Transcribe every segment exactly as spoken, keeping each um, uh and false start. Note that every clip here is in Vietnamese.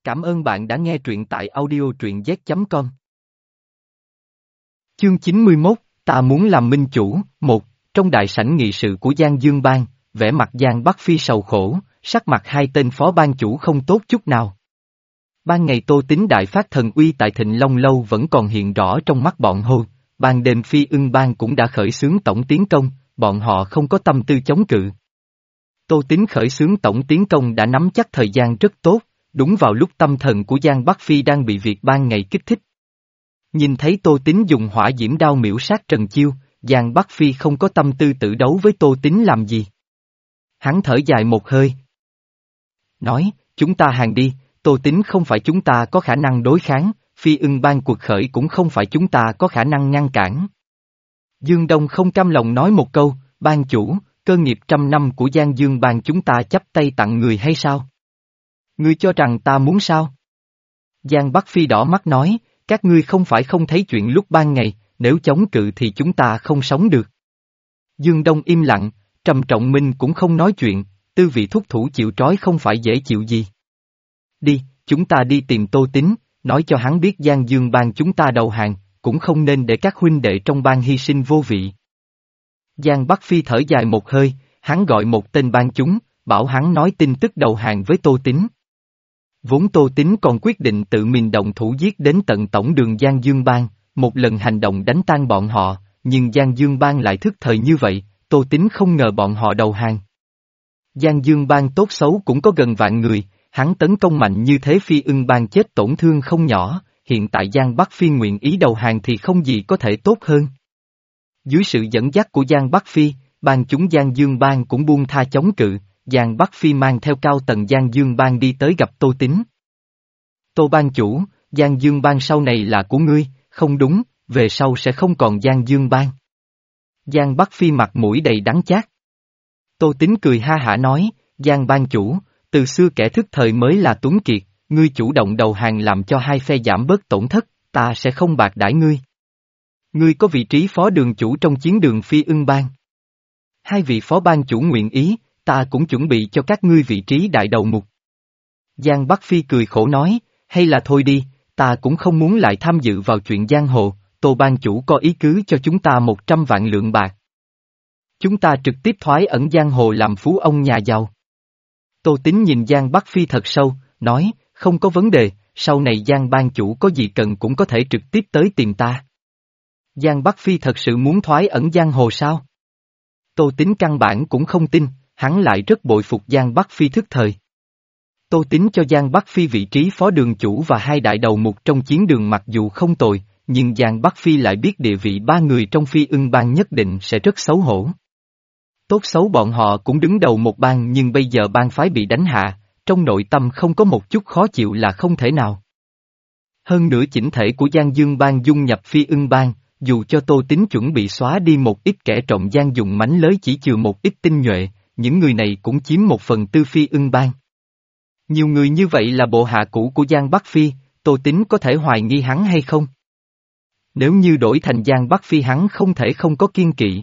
Cảm ơn bạn đã nghe truyện tại audio truyện z chấm com. Chương chín mươi mốt, ta muốn làm minh chủ. Một, trong đại sảnh nghị sự của Giang Dương Bang, vẻ mặt Giang Bắc Phi sầu khổ, sắc mặt hai tên phó ban chủ không tốt chút nào. Ban ngày Tô Tín đại phát thần uy tại Thịnh Long Lâu vẫn còn hiện rõ trong mắt bọn hô, ban đêm Phi Ưng Bang cũng đã khởi xướng tổng tiến công, bọn họ không có tâm tư chống cự. Tô Tín khởi xướng tổng tiến công đã nắm chắc thời gian rất tốt, đúng vào lúc tâm thần của Giang Bắc Phi đang bị việc ban ngày kích thích. Nhìn thấy Tô Tín dùng hỏa diễm đao miễu sát Trần Chiêu, Giang Bắc Phi không có tâm tư tự đấu với Tô Tín làm gì. Hắn thở dài một hơi. Nói, chúng ta hàng đi, Tô Tín không phải chúng ta có khả năng đối kháng, Phi Ưng Bang cuộc khởi cũng không phải chúng ta có khả năng ngăn cản. Dương Đông không cam lòng nói một câu, ban chủ, cơ nghiệp trăm năm của Giang Dương Bang chúng ta chắp tay tặng người hay sao? Ngươi cho rằng ta muốn sao? Giang Bắc Phi đỏ mắt nói, các ngươi không phải không thấy chuyện lúc ban ngày, nếu chống cự thì chúng ta không sống được. Dương Đông im lặng, Trầm Trọng Minh cũng không nói chuyện, tư vị thúc thủ chịu trói không phải dễ chịu gì. Đi, chúng ta đi tìm Tô Tín, nói cho hắn biết Giang Dương Bang chúng ta đầu hàng, cũng không nên để các huynh đệ trong bang hy sinh vô vị. Giang Bắc Phi thở dài một hơi, hắn gọi một tên ban chúng, bảo hắn nói tin tức đầu hàng với Tô Tín. Vốn Tô Tín còn quyết định tự mình động thủ giết đến tận tổng đường Giang Dương Bang, một lần hành động đánh tan bọn họ, nhưng Giang Dương Bang lại thức thời như vậy, Tô Tín không ngờ bọn họ đầu hàng. Giang Dương Bang tốt xấu cũng có gần vạn người, hắn tấn công mạnh như thế Phi Ưng Bang chết tổn thương không nhỏ, hiện tại Giang Bắc Phi nguyện ý đầu hàng thì không gì có thể tốt hơn. Dưới sự dẫn dắt của Giang Bắc Phi, bang chúng Giang Dương Bang cũng buông tha chống cự. Giang Bắc Phi mang theo cao tầng Giang Dương Bang đi tới gặp Tô Tín. Tô ban chủ, Giang Dương Bang sau này là của ngươi, không đúng, về sau sẽ không còn Giang Dương Bang. Giang Bắc Phi mặt mũi đầy đắng chát. Tô Tín cười ha hả nói, Giang ban chủ, từ xưa kẻ thức thời mới là tuấn kiệt, ngươi chủ động đầu hàng làm cho hai phe giảm bớt tổn thất, ta sẽ không bạc đãi ngươi. Ngươi có vị trí phó đường chủ trong chiến đường Phi Ưng Bang. Hai vị phó ban chủ nguyện ý, ta cũng chuẩn bị cho các ngươi vị trí đại đầu mục. Giang Bắc Phi cười khổ nói, hay là thôi đi, ta cũng không muốn lại tham dự vào chuyện giang hồ, Tô ban chủ có ý cứ cho chúng ta một trăm vạn lượng bạc. Chúng ta trực tiếp thoái ẩn giang hồ làm phú ông nhà giàu. Tô Tín nhìn Giang Bắc Phi thật sâu, nói, không có vấn đề, sau này Giang ban chủ có gì cần cũng có thể trực tiếp tới tìm ta. Giang Bắc Phi thật sự muốn thoái ẩn giang hồ sao? Tô Tín căn bản cũng không tin. Hắn lại rất bội phục Giang Bắc Phi thức thời. Tô Tín cho Giang Bắc Phi vị trí phó đường chủ và hai đại đầu mục trong chiến đường mặc dù không tồi, nhưng Giang Bắc Phi lại biết địa vị ba người trong Phi Ưng Bang nhất định sẽ rất xấu hổ. Tốt xấu bọn họ cũng đứng đầu một bang nhưng bây giờ bang phái bị đánh hạ, trong nội tâm không có một chút khó chịu là không thể nào. Hơn nữa chỉnh thể của Giang Dương Bang dung nhập Phi Ưng Bang, dù cho Tô Tín chuẩn bị xóa đi một ít kẻ trộm gian dùng mánh lới chỉ trừ một ít tinh nhuệ, những người này cũng chiếm một phần tư Phi Ưng Bang. Nhiều người như vậy là bộ hạ cũ của Giang Bắc Phi, Tô Tín có thể hoài nghi hắn hay không? Nếu như đổi thành Giang Bắc Phi hắn không thể không có kiên kỵ.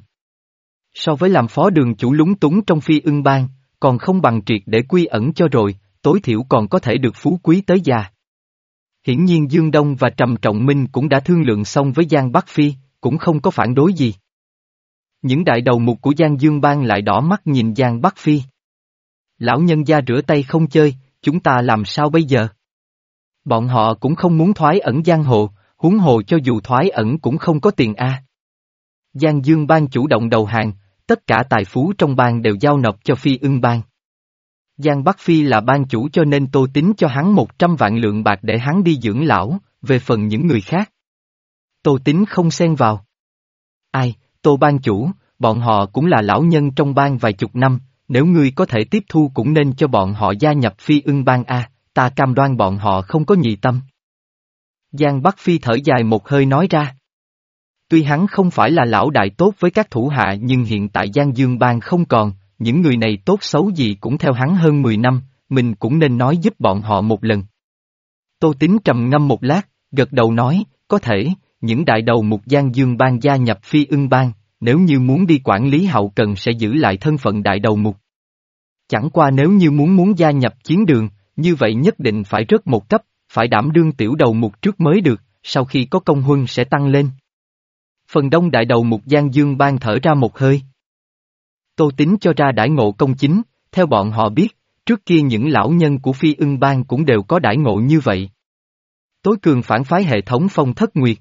So với làm phó đường chủ lúng túng trong Phi Ưng Bang, còn không bằng triệt để quy ẩn cho rồi, tối thiểu còn có thể được phú quý tới già. Hiển nhiên Dương Đông và Trầm Trọng Minh cũng đã thương lượng xong với Giang Bắc Phi, cũng không có phản đối gì. Những đại đầu mục của Giang Dương Bang lại đỏ mắt nhìn Giang Bắc Phi. Lão nhân gia rửa tay không chơi, chúng ta làm sao bây giờ? Bọn họ cũng không muốn thoái ẩn giang hồ, huống hồ cho dù thoái ẩn cũng không có tiền a. Giang Dương Bang chủ động đầu hàng, tất cả tài phú trong bang đều giao nộp cho Phi Ưng Bang. Giang Bắc Phi là bang chủ cho nên Tô Tín cho hắn một trăm vạn lượng bạc để hắn đi dưỡng lão, về phần những người khác. Tô Tín không xen vào. Ai, Tô bang chủ, bọn họ cũng là lão nhân trong bang vài chục năm, nếu ngươi có thể tiếp thu cũng nên cho bọn họ gia nhập Phi Ưng Bang a, ta cam đoan bọn họ không có nhị tâm. Giang Bắc Phi thở dài một hơi nói ra. Tuy hắn không phải là lão đại tốt với các thủ hạ nhưng hiện tại Giang Dương Bang không còn, những người này tốt xấu gì cũng theo hắn hơn mười năm, mình cũng nên nói giúp bọn họ một lần. Tô Tín trầm ngâm một lát, gật đầu nói, có thể, những đại đầu mục Giang Dương Bang gia nhập Phi Ưng Bang, nếu như muốn đi quản lý hậu cần sẽ giữ lại thân phận đại đầu mục. Chẳng qua nếu như muốn muốn gia nhập chiến đường, như vậy nhất định phải rớt một cấp, phải đảm đương tiểu đầu mục trước mới được, sau khi có công huân sẽ tăng lên. Phần đông đại đầu mục Giang Dương Bang thở ra một hơi. Tô Tín cho ra đãi ngộ công chính, theo bọn họ biết, trước kia những lão nhân của Phi Ưng Bang cũng đều có đãi ngộ như vậy. Tối cường phản phái hệ thống Phong Thất Nguyệt.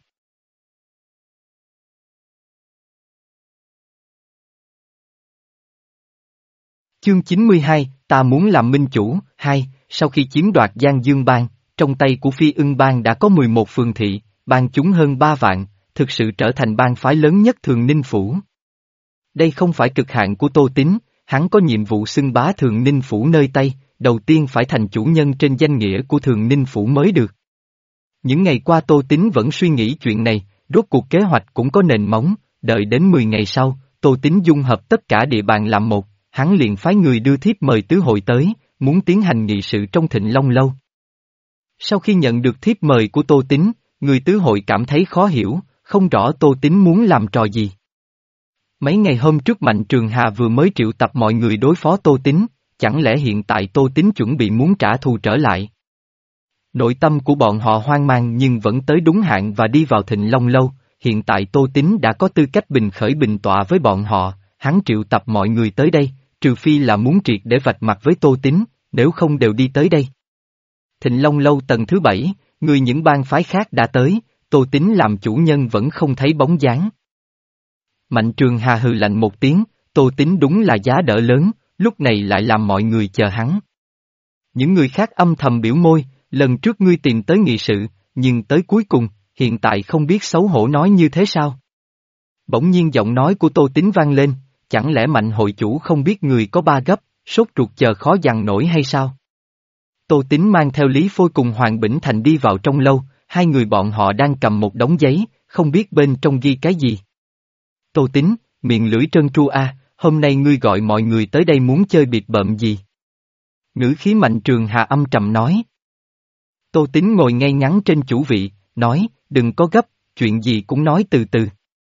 Chương chín mươi hai, ta muốn làm minh chủ. Hai, sau khi chiếm đoạt Giang Dương Bang, trong tay của Phi Ưng Bang đã có mười một phường thị, bang chúng hơn ba vạn, thực sự trở thành bang phái lớn nhất Thường Ninh Phủ. Đây không phải cực hạn của Tô Tín, hắn có nhiệm vụ xưng bá Thường Ninh Phủ nơi Tây, đầu tiên phải thành chủ nhân trên danh nghĩa của Thường Ninh Phủ mới được. Những ngày qua Tô Tín vẫn suy nghĩ chuyện này, rốt cuộc kế hoạch cũng có nền móng, đợi đến mười ngày sau, Tô Tín dung hợp tất cả địa bàn làm một, hắn liền phái người đưa thiếp mời tứ hội tới, muốn tiến hành nghị sự trong Thịnh Long Lâu. Sau khi nhận được thiếp mời của Tô Tín, người tứ hội cảm thấy khó hiểu, không rõ Tô Tín muốn làm trò gì. Mấy ngày hôm trước Mạnh Trường Hà vừa mới triệu tập mọi người đối phó Tô Tín, chẳng lẽ hiện tại Tô Tín chuẩn bị muốn trả thù trở lại? Nội tâm của bọn họ hoang mang nhưng vẫn tới đúng hạn và đi vào Thịnh Long Lâu, hiện tại Tô Tín đã có tư cách bình khởi bình tọa với bọn họ, hắn triệu tập mọi người tới đây, trừ phi là muốn triệt để vạch mặt với Tô Tín, nếu không đều đi tới đây. Thịnh Long Lâu tầng thứ bảy, người những bang phái khác đã tới, Tô Tín làm chủ nhân vẫn không thấy bóng dáng. Mạnh Trường Hà hừ lạnh một tiếng, Tô Tín đúng là giá đỡ lớn, lúc này lại làm mọi người chờ hắn. Những người khác âm thầm biểu môi, lần trước ngươi tìm tới nghị sự, nhưng tới cuối cùng, hiện tại không biết xấu hổ nói như thế sao? Bỗng nhiên giọng nói của Tô Tín vang lên, chẳng lẽ Mạnh hội chủ không biết người có ba gấp, sốt ruột chờ khó dằn nổi hay sao? Tô Tín mang theo Lý Phôi cùng Hoàng Bỉnh Thành đi vào trong lâu, hai người bọn họ đang cầm một đống giấy, không biết bên trong ghi cái gì. Tô Tín, miệng lưỡi trơn tru a, hôm nay ngươi gọi mọi người tới đây muốn chơi bịp bợm gì? Ngữ khí Mạnh Trường Hà âm trầm nói. Tô Tín ngồi ngay ngắn trên chủ vị, nói, đừng có gấp, chuyện gì cũng nói từ từ.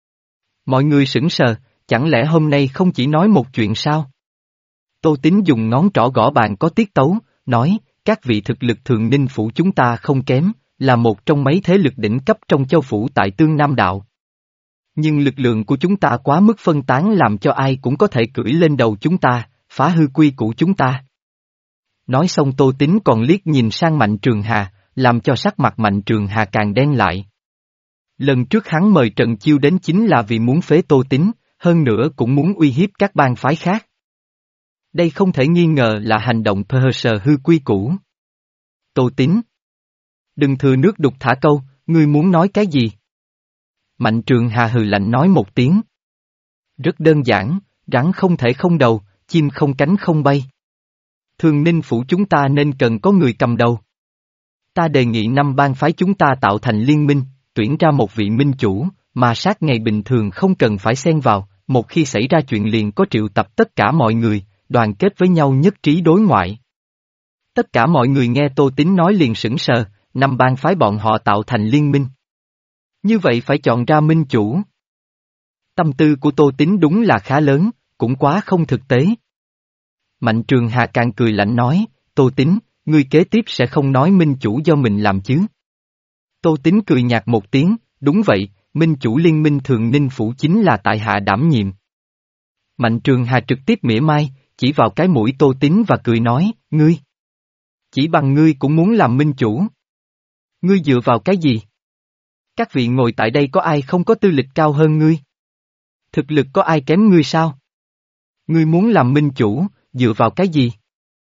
Mọi người sững sờ, chẳng lẽ hôm nay không chỉ nói một chuyện sao? Tô Tín dùng ngón trỏ gõ bàn có tiết tấu, nói, các vị thực lực Thường Ninh Phủ chúng ta không kém, là một trong mấy thế lực đỉnh cấp trong châu phủ tại Tương Nam Đạo. Nhưng lực lượng của chúng ta quá mức phân tán làm cho ai cũng có thể cưỡi lên đầu chúng ta, phá hư quy củ chúng ta. Nói xong Tô Tín còn liếc nhìn sang Mạnh Trường Hà, làm cho sắc mặt Mạnh Trường Hà càng đen lại. Lần trước hắn mời Trần Chiêu đến chính là vì muốn phế Tô Tín, hơn nữa cũng muốn uy hiếp các bang phái khác. Đây không thể nghi ngờ là hành động thờ sờ hư quy củ. Tô Tín. Đừng thừa nước đục thả câu, ngươi muốn nói cái gì? Mạnh Trường Hà hừ lạnh nói một tiếng. Rất đơn giản, rắn không thể không đầu, chim không cánh không bay. Thường Ninh Phủ chúng ta nên cần có người cầm đầu. Ta đề nghị năm bang phái chúng ta tạo thành liên minh, tuyển ra một vị minh chủ, mà sát ngày bình thường không cần phải xen vào, một khi xảy ra chuyện liền có triệu tập tất cả mọi người, đoàn kết với nhau nhất trí đối ngoại. Tất cả mọi người nghe Tô Tín nói liền sững sờ, năm bang phái bọn họ tạo thành liên minh. Như vậy phải chọn ra minh chủ. Tâm tư của Tô Tín đúng là khá lớn, cũng quá không thực tế. Mạnh Trường Hà càng cười lạnh nói, Tô Tín, ngươi kế tiếp sẽ không nói minh chủ do mình làm chứ. Tô Tín cười nhạt một tiếng, đúng vậy, minh chủ liên minh Thường Ninh Phủ chính là tại hạ đảm nhiệm. Mạnh Trường Hà trực tiếp mỉa mai, chỉ vào cái mũi Tô Tín và cười nói, ngươi. Chỉ bằng ngươi cũng muốn làm minh chủ. Ngươi dựa vào cái gì? Các vị ngồi tại đây có ai không có tư lịch cao hơn ngươi? Thực lực có ai kém ngươi sao? Ngươi muốn làm minh chủ, dựa vào cái gì?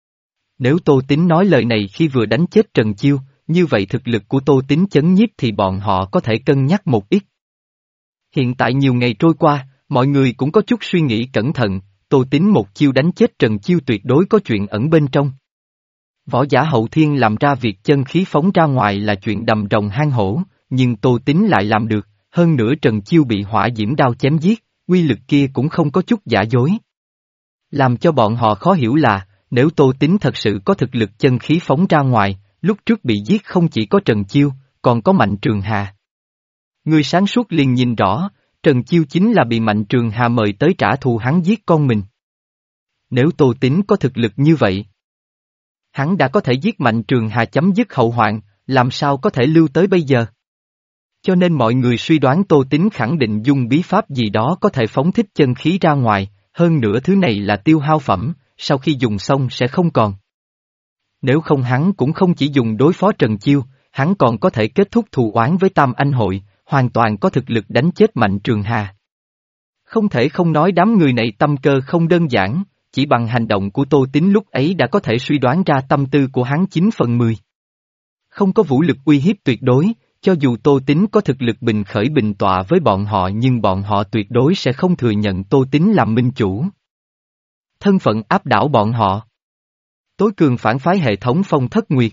Nếu Tô Tín nói lời này khi vừa đánh chết Trần Chiêu, như vậy thực lực của Tô Tín chấn nhiếp thì bọn họ có thể cân nhắc một ít. Hiện tại nhiều ngày trôi qua, mọi người cũng có chút suy nghĩ cẩn thận, Tô Tín một chiêu đánh chết Trần Chiêu tuyệt đối có chuyện ẩn bên trong. Võ giả hậu thiên làm ra việc chân khí phóng ra ngoài là chuyện đầm rồng hang hổ, nhưng Tô Tín lại làm được, hơn nữa Trần Chiêu bị hỏa diễm đao chém giết, uy lực kia cũng không có chút giả dối. Làm cho bọn họ khó hiểu là, nếu Tô Tín thật sự có thực lực chân khí phóng ra ngoài, lúc trước bị giết không chỉ có Trần Chiêu, còn có Mạnh Trường Hà. Người sáng suốt liền nhìn rõ, Trần Chiêu chính là bị Mạnh Trường Hà mời tới trả thù hắn giết con mình. Nếu Tô Tín có thực lực như vậy, Hắn đã có thể giết Mạnh Trường Hà chấm dứt hậu hoạn, làm sao có thể lưu tới bây giờ? Cho nên mọi người suy đoán Tô Tín khẳng định dùng bí pháp gì đó có thể phóng thích chân khí ra ngoài, hơn nữa thứ này là tiêu hao phẩm, sau khi dùng xong sẽ không còn. Nếu không hắn cũng không chỉ dùng đối phó Trần Chiêu, hắn còn có thể kết thúc thù oán với Tam Anh Hội, hoàn toàn có thực lực đánh chết Mạnh Trường Hà. Không thể không nói đám người này tâm cơ không đơn giản, chỉ bằng hành động của Tô Tín lúc ấy đã có thể suy đoán ra tâm tư của hắn chín phần mười. Không có vũ lực uy hiếp tuyệt đối, cho dù Tô Tín có thực lực bình khởi bình tọa với bọn họ nhưng bọn họ tuyệt đối sẽ không thừa nhận Tô Tín làm minh chủ. Thân phận áp đảo bọn họ. Tối cường phản phái hệ thống Phong Thất Nguyệt.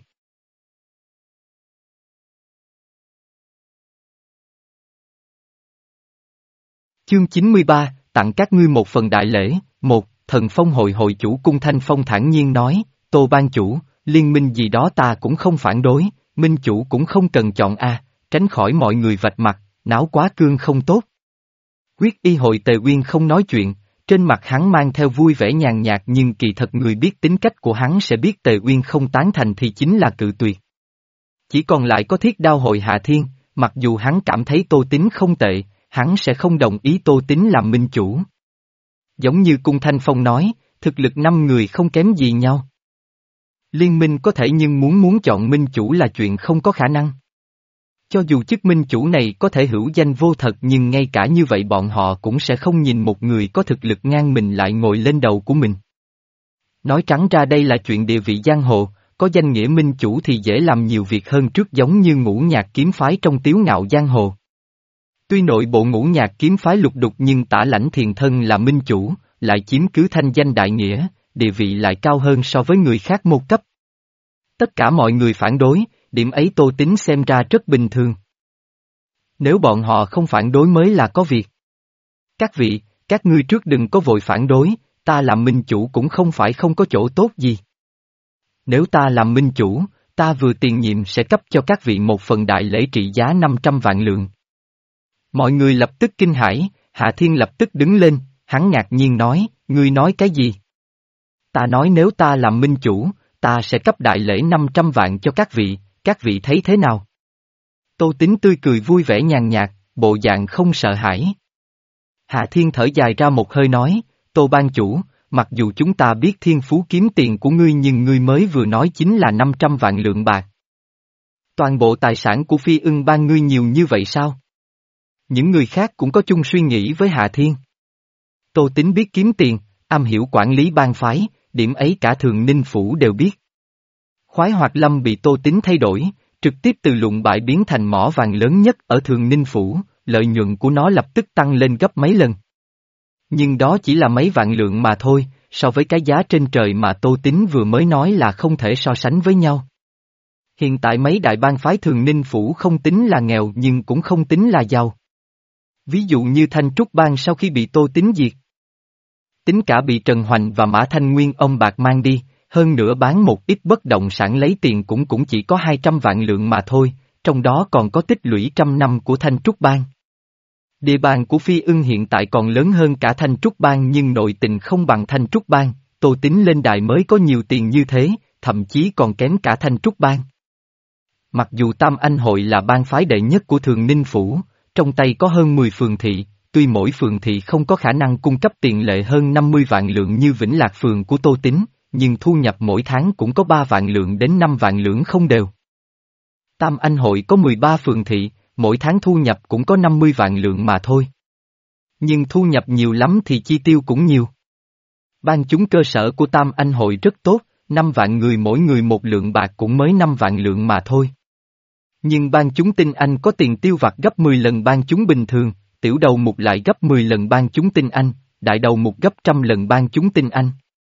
Chương chín mươi ba, tặng các ngươi một phần đại lễ. Một, Thần Phong hội hội chủ Cung Thanh Phong thản nhiên nói, Tô ban chủ, liên minh gì đó ta cũng không phản đối, minh chủ cũng không cần chọn a, tránh khỏi mọi người vạch mặt, náo quá cương không tốt. Quyết y hội Tề Uyên không nói chuyện, trên mặt hắn mang theo vui vẻ nhàn nhạt nhưng kỳ thật người biết tính cách của hắn sẽ biết Tề Uyên không tán thành thì chính là cự tuyệt. Chỉ còn lại có Thiết Đao hội Hạ Thiên, mặc dù hắn cảm thấy Tô Tín không tệ, hắn sẽ không đồng ý Tô Tín làm minh chủ. Giống như Cung Thanh Phong nói, thực lực năm người không kém gì nhau. Liên minh có thể nhưng muốn muốn chọn minh chủ là chuyện không có khả năng. Cho dù chức minh chủ này có thể hữu danh vô thật nhưng ngay cả như vậy bọn họ cũng sẽ không nhìn một người có thực lực ngang mình lại ngồi lên đầu của mình. Nói trắng ra đây là chuyện địa vị giang hồ, có danh nghĩa minh chủ thì dễ làm nhiều việc hơn trước giống như Ngũ Nhạc kiếm phái trong Tiếu Ngạo giang hồ. Tuy nội bộ Ngũ Nhạc kiếm phái lục đục nhưng Tả Lãnh Thiền Thân là minh chủ, lại chiếm cứ thanh danh đại nghĩa, địa vị lại cao hơn so với người khác một cấp. Tất cả mọi người phản đối, điểm ấy Tô Tín xem ra rất bình thường. Nếu bọn họ không phản đối mới là có việc. Các vị, các ngươi trước đừng có vội phản đối, ta làm minh chủ cũng không phải không có chỗ tốt gì. Nếu ta làm minh chủ, ta vừa tiền nhiệm sẽ cấp cho các vị một phần đại lễ trị giá năm trăm vạn lượng. Mọi người lập tức kinh hãi, Hạ Thiên lập tức đứng lên, hắn ngạc nhiên nói, ngươi nói cái gì? Ta nói nếu ta làm minh chủ, ta sẽ cấp đại lễ năm trăm vạn cho các vị, các vị thấy thế nào? Tô Tín tươi cười vui vẻ nhàn nhạt, bộ dạng không sợ hãi. Hạ Thiên thở dài ra một hơi nói, Tô ban chủ, mặc dù chúng ta biết thiên phú kiếm tiền của ngươi nhưng ngươi mới vừa nói chính là năm trăm vạn lượng bạc. Toàn bộ tài sản của Phi Ưng ban ngươi nhiều như vậy sao? Những người khác cũng có chung suy nghĩ với Hạ Thiên. Tô Tín biết kiếm tiền, am hiểu quản lý bang phái, điểm ấy cả Thường Ninh Phủ đều biết. Khoái Hoạt Lâm bị Tô Tín thay đổi, trực tiếp từ lụng bại biến thành mỏ vàng lớn nhất ở Thường Ninh Phủ, lợi nhuận của nó lập tức tăng lên gấp mấy lần. Nhưng đó chỉ là mấy vạn lượng mà thôi, so với cái giá trên trời mà Tô Tín vừa mới nói là không thể so sánh với nhau. Hiện tại mấy đại bang phái Thường Ninh Phủ không tính là nghèo nhưng cũng không tính là giàu. Ví dụ như Thanh Trúc Bang sau khi bị Tô Tín diệt. Tính cả bị Trần Hoành và Mã Thanh Nguyên ông bạc mang đi, hơn nữa bán một ít bất động sản lấy tiền cũng cũng chỉ có hai trăm vạn lượng mà thôi, trong đó còn có tích lũy trăm năm của Thanh Trúc Bang. Địa bàn của Phi Ưng hiện tại còn lớn hơn cả Thanh Trúc Bang nhưng nội tình không bằng Thanh Trúc Bang, Tô Tín lên đài mới có nhiều tiền như thế, thậm chí còn kém cả Thanh Trúc Bang. Mặc dù Tam Anh Hội là bang phái đệ nhất của Thường Ninh Phủ, trong tay có hơn mười phường thị, tuy mỗi phường thị không có khả năng cung cấp tiền lệ hơn năm mươi vạn lượng như Vĩnh Lạc phường của Tô Tín, nhưng thu nhập mỗi tháng cũng có ba vạn lượng đến năm vạn lượng không đều. Tam Anh Hội có mười ba phường thị, mỗi tháng thu nhập cũng có năm mươi vạn lượng mà thôi. Nhưng thu nhập nhiều lắm thì chi tiêu cũng nhiều. Ban chúng cơ sở của Tam Anh Hội rất tốt, năm vạn người mỗi người một lượng bạc cũng mới năm vạn lượng mà thôi. Nhưng ban chúng tinh anh có tiền tiêu vặt gấp mười lần ban chúng bình thường, tiểu đầu mục lại gấp mười lần ban chúng tinh anh, đại đầu mục gấp trăm lần ban chúng tinh anh.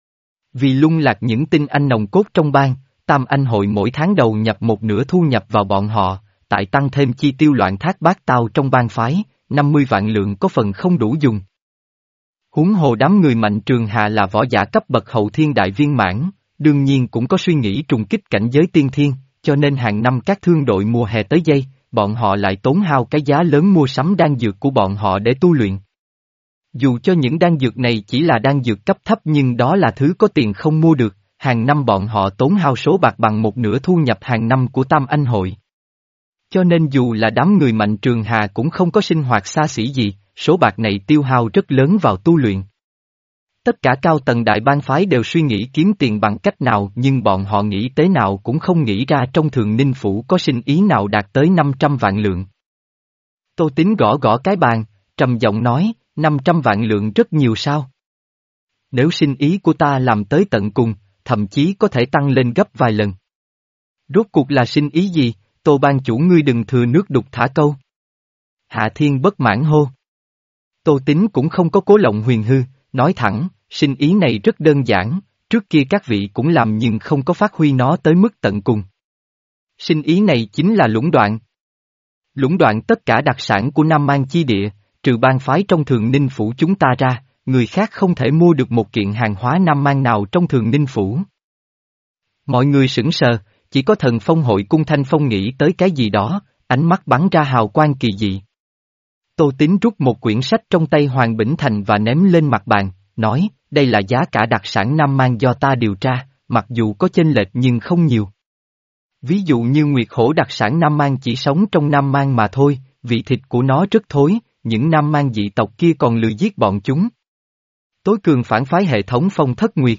Vì lung lạc những tinh anh nòng cốt trong bang, Tam Anh Hội mỗi tháng đầu nhập một nửa thu nhập vào bọn họ, tại tăng thêm chi tiêu loạn thác bát tao trong bang phái, năm mươi vạn lượng có phần không đủ dùng. Huống hồ đám người Mạnh Trường Hà là võ giả cấp bậc hậu thiên đại viên mãn, đương nhiên cũng có suy nghĩ trùng kích cảnh giới tiên thiên, cho nên hàng năm các thương đội mùa hè tới dây, bọn họ lại tốn hao cái giá lớn mua sắm đan dược của bọn họ để tu luyện. Dù cho những đan dược này chỉ là đan dược cấp thấp nhưng đó là thứ có tiền không mua được, hàng năm bọn họ tốn hao số bạc bằng một nửa thu nhập hàng năm của Tam Anh hội. Cho nên dù là đám người Mạnh Trường Hà cũng không có sinh hoạt xa xỉ gì, số bạc này tiêu hao rất lớn vào tu luyện. Tất cả cao tầng đại bang phái đều suy nghĩ kiếm tiền bằng cách nào, nhưng bọn họ nghĩ thế nào cũng không nghĩ ra trong Thường Ninh Phủ có sinh ý nào đạt tới năm trăm vạn lượng. Tô Tín gõ gõ cái bàn, trầm giọng nói, năm trăm vạn lượng rất nhiều sao? Nếu sinh ý của ta làm tới tận cùng, thậm chí có thể tăng lên gấp vài lần. Rốt cuộc là sinh ý gì, Tô ban chủ ngươi đừng thừa nước đục thả câu. Hạ Thiên bất mãn hô. Tô Tín cũng không có cố lộng huyền hư, nói thẳng, sinh ý này rất đơn giản, trước kia các vị cũng làm nhưng không có phát huy nó tới mức tận cùng. Sinh ý này chính là lũng đoạn. Lũng đoạn tất cả đặc sản của Nam Mang chi địa, trừ bang phái trong Thường Ninh Phủ chúng ta ra, người khác không thể mua được một kiện hàng hóa Nam Mang nào trong Thường Ninh Phủ. Mọi người sững sờ, chỉ có Thần Phong hội cung Thanh Phong nghĩ tới cái gì đó, ánh mắt bắn ra hào quang kỳ dị. Tô Tín rút một quyển sách trong tay Hoàng Bỉnh Thành và ném lên mặt bàn, nói, đây là giá cả đặc sản Nam Mang do ta điều tra, mặc dù có chênh lệch nhưng không nhiều. Ví dụ như Nguyệt Hổ đặc sản Nam Mang chỉ sống trong Nam Mang mà thôi, vị thịt của nó rất thối, những Nam Mang dị tộc kia còn lười giết bọn chúng. Tối cường phản phái hệ thống Phong Thất Nguyệt.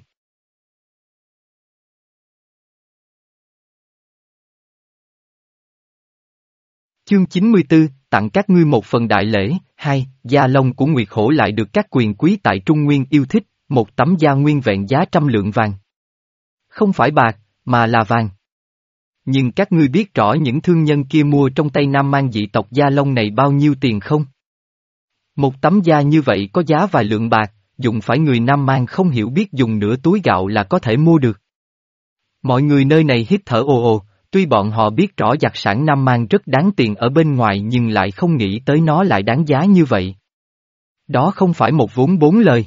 Chương chín mươi tư, tặng các ngươi một phần đại lễ, hai, da lông của Nguyệt Hổ lại được các quyền quý tại Trung Nguyên yêu thích, một tấm da nguyên vẹn giá trăm lượng vàng. Không phải bạc, mà là vàng. Nhưng các ngươi biết rõ những thương nhân kia mua trong tay Nam Mang dị tộc da lông này bao nhiêu tiền không? Một tấm da như vậy có giá vài lượng bạc, dùng phải người Nam Mang không hiểu biết dùng nửa túi gạo là có thể mua được. Mọi người nơi này hít thở ồ ồ, tuy bọn họ biết rõ đặc sản Nam Mang rất đáng tiền ở bên ngoài nhưng lại không nghĩ tới nó lại đáng giá như vậy. Đó không phải một vốn bốn lời.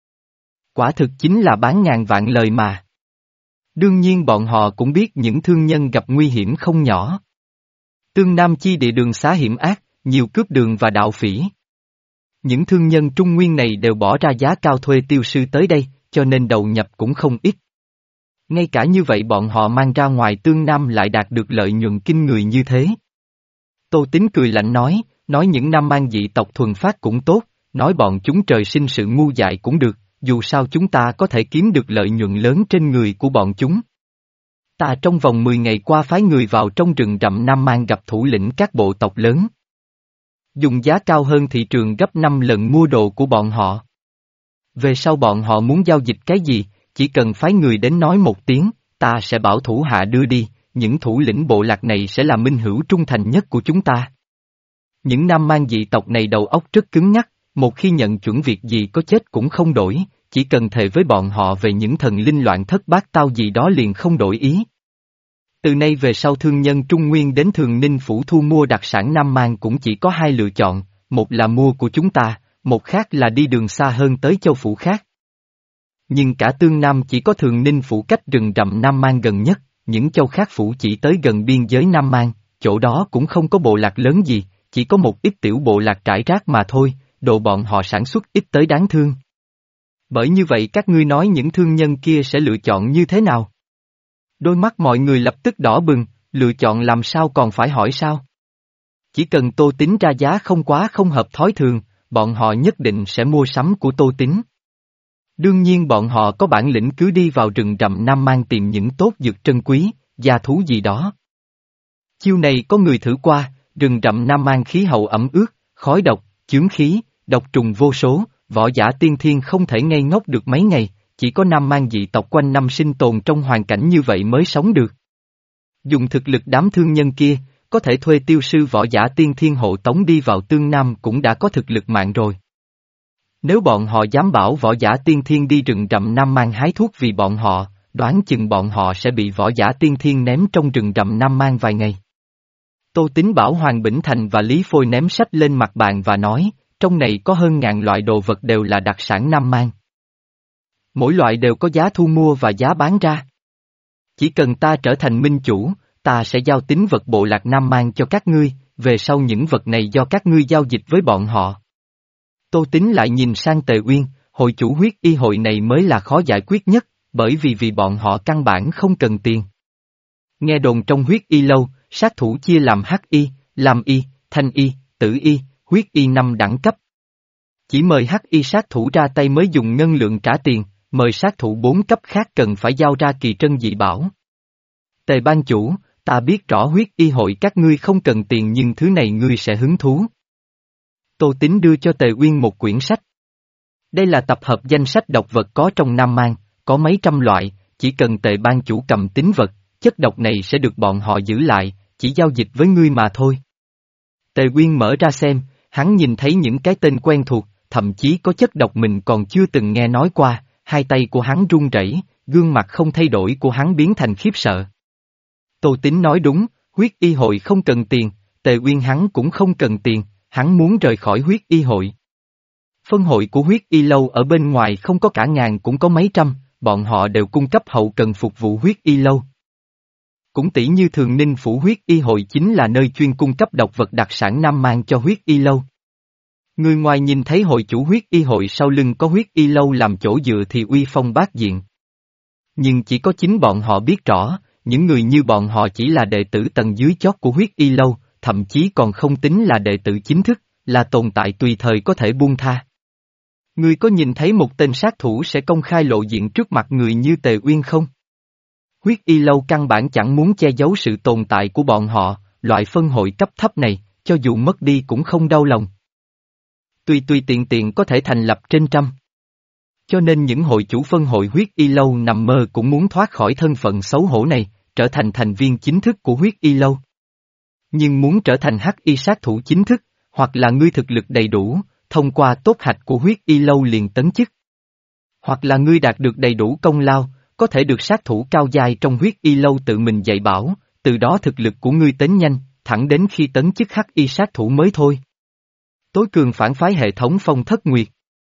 Quả thực chính là bán ngàn vạn lời mà. Đương nhiên bọn họ cũng biết những thương nhân gặp nguy hiểm không nhỏ. Tương Nam chi địa đường xá hiểm ác, nhiều cướp đường và đạo phỉ. Những thương nhân Trung Nguyên này đều bỏ ra giá cao thuê tiêu sư tới đây, cho nên đầu nhập cũng không ít. Ngay cả như vậy bọn họ mang ra ngoài Tương Nam lại đạt được lợi nhuận kinh người như thế. Tô Tín cười lạnh nói, nói những Nam Mang dị tộc thuần phát cũng tốt, nói bọn chúng trời sinh sự ngu dại cũng được, dù sao chúng ta có thể kiếm được lợi nhuận lớn trên người của bọn chúng. Ta trong vòng mười ngày qua phái người vào trong rừng rậm Nam Mang gặp thủ lĩnh các bộ tộc lớn. Dùng giá cao hơn thị trường gấp năm lần mua đồ của bọn họ. Về sau bọn họ muốn giao dịch cái gì, chỉ cần phái người đến nói một tiếng, ta sẽ bảo thủ hạ đưa đi, những thủ lĩnh bộ lạc này sẽ là minh hữu trung thành nhất của chúng ta. Những Nam Mang dị tộc này đầu óc rất cứng nhắc, một khi nhận chuẩn việc gì có chết cũng không đổi, chỉ cần thề với bọn họ về những thần linh loạn thất bát tao gì đó liền không đổi ý. Từ nay về sau thương nhân Trung Nguyên đến Thường Ninh Phủ thu mua đặc sản Nam Mang cũng chỉ có hai lựa chọn, một là mua của chúng ta, một khác là đi đường xa hơn tới châu phủ khác. Nhưng cả Tương Nam chỉ có Thường Ninh Phủ cách rừng rậm Nam Mang gần nhất, những châu khác phủ chỉ tới gần biên giới Nam Mang, chỗ đó cũng không có bộ lạc lớn gì, chỉ có một ít tiểu bộ lạc trải rác mà thôi, đồ bọn họ sản xuất ít tới đáng thương. Bởi như vậy các ngươi nói những thương nhân kia sẽ lựa chọn như thế nào? Đôi mắt mọi người lập tức đỏ bừng, lựa chọn làm sao còn phải hỏi sao? Chỉ cần Tô Tín ra giá không quá không hợp thói thường, bọn họ nhất định sẽ mua sắm của Tô Tín. Đương nhiên bọn họ có bản lĩnh cứ đi vào rừng rậm Nam Mang tìm những tốt dược trân quý, gia thú gì đó. Chiêu này có người thử qua, rừng rậm Nam Mang khí hậu ẩm ướt, khói độc, chướng khí, độc trùng vô số, võ giả tiên thiên không thể ngây ngốc được mấy ngày, chỉ có Nam Mang dị tộc quanh năm sinh tồn trong hoàn cảnh như vậy mới sống được. Dùng thực lực đám thương nhân kia, có thể thuê tiêu sư võ giả tiên thiên hộ tống đi vào Tương Nam cũng đã có thực lực mạnh rồi. Nếu bọn họ dám bảo võ giả tiên thiên đi rừng rậm Nam Mang hái thuốc vì bọn họ, đoán chừng bọn họ sẽ bị võ giả tiên thiên ném trong rừng rậm Nam Mang vài ngày. Tô Tín bảo Hoàng Bỉnh Thành và Lý Phôi ném sách lên mặt bàn và nói, trong này có hơn ngàn loại đồ vật đều là đặc sản Nam Mang. Mỗi loại đều có giá thu mua và giá bán ra. Chỉ cần ta trở thành minh chủ, ta sẽ giao tín vật bộ lạc Nam Mang cho các ngươi, về sau những vật này do các ngươi giao dịch với bọn họ. Tô Tín lại nhìn sang Tề Uyên, hội chủ huyết y hội này mới là khó giải quyết nhất, bởi vì vì bọn họ căn bản không cần tiền. Nghe đồn trong huyết y lâu, sát thủ chia làm hắc y, lam y, thanh y, tử y, huyết y năm đẳng cấp. Chỉ mời hắc y sát thủ ra tay mới dùng ngân lượng trả tiền, mời sát thủ bốn cấp khác cần phải giao ra kỳ trân dị bảo. Tề ban chủ, ta biết rõ huyết y hội các ngươi không cần tiền nhưng thứ này ngươi sẽ hứng thú. Tô Tín đưa cho Tề Uyên một quyển sách. Đây là tập hợp danh sách độc vật có trong Nam Mang, có mấy trăm loại, chỉ cần Tề ban chủ cầm tín vật, chất độc này sẽ được bọn họ giữ lại, chỉ giao dịch với ngươi mà thôi. Tề Uyên mở ra xem, hắn nhìn thấy những cái tên quen thuộc, thậm chí có chất độc mình còn chưa từng nghe nói qua, hai tay của hắn run rẩy, gương mặt không thay đổi của hắn biến thành khiếp sợ. Tô Tín nói đúng, huyết y hội không cần tiền, Tề Uyên hắn cũng không cần tiền, hắn muốn rời khỏi huyết y hội. Phân hội của huyết y lâu ở bên ngoài không có cả ngàn cũng có mấy trăm, bọn họ đều cung cấp hậu cần phục vụ huyết y lâu. Cũng tỷ như Thường Ninh Phủ huyết y hội chính là nơi chuyên cung cấp độc vật đặc sản Nam Mang cho huyết y lâu. Người ngoài nhìn thấy hội chủ huyết y hội sau lưng có huyết y lâu làm chỗ dựa thì uy phong bát diện. Nhưng chỉ có chính bọn họ biết rõ, những người như bọn họ chỉ là đệ tử tầng dưới chót của huyết y lâu, thậm chí còn không tính là đệ tử chính thức, là tồn tại tùy thời có thể buông tha. Ngươi có nhìn thấy một tên sát thủ sẽ công khai lộ diện trước mặt người như Tề Uyên không? Huyết y lâu căn bản chẳng muốn che giấu sự tồn tại của bọn họ, loại phân hội cấp thấp này, cho dù mất đi cũng không đau lòng. Tùy tùy tiện tiện có thể thành lập trên trăm. Cho nên những hội chủ phân hội huyết y lâu nằm mơ cũng muốn thoát khỏi thân phận xấu hổ này, trở thành thành viên chính thức của huyết y lâu. Nhưng muốn trở thành hắc y sát thủ chính thức, hoặc là ngươi thực lực đầy đủ, thông qua tốt hạch của huyết y lâu liền tấn chức. Hoặc là ngươi đạt được đầy đủ công lao, có thể được sát thủ cao giai trong huyết y lâu tự mình dạy bảo, từ đó thực lực của ngươi tấn nhanh, thẳng đến khi tấn chức hắc y sát thủ mới thôi. Tối cường phản phái hệ thống Phong Thất Nguyệt.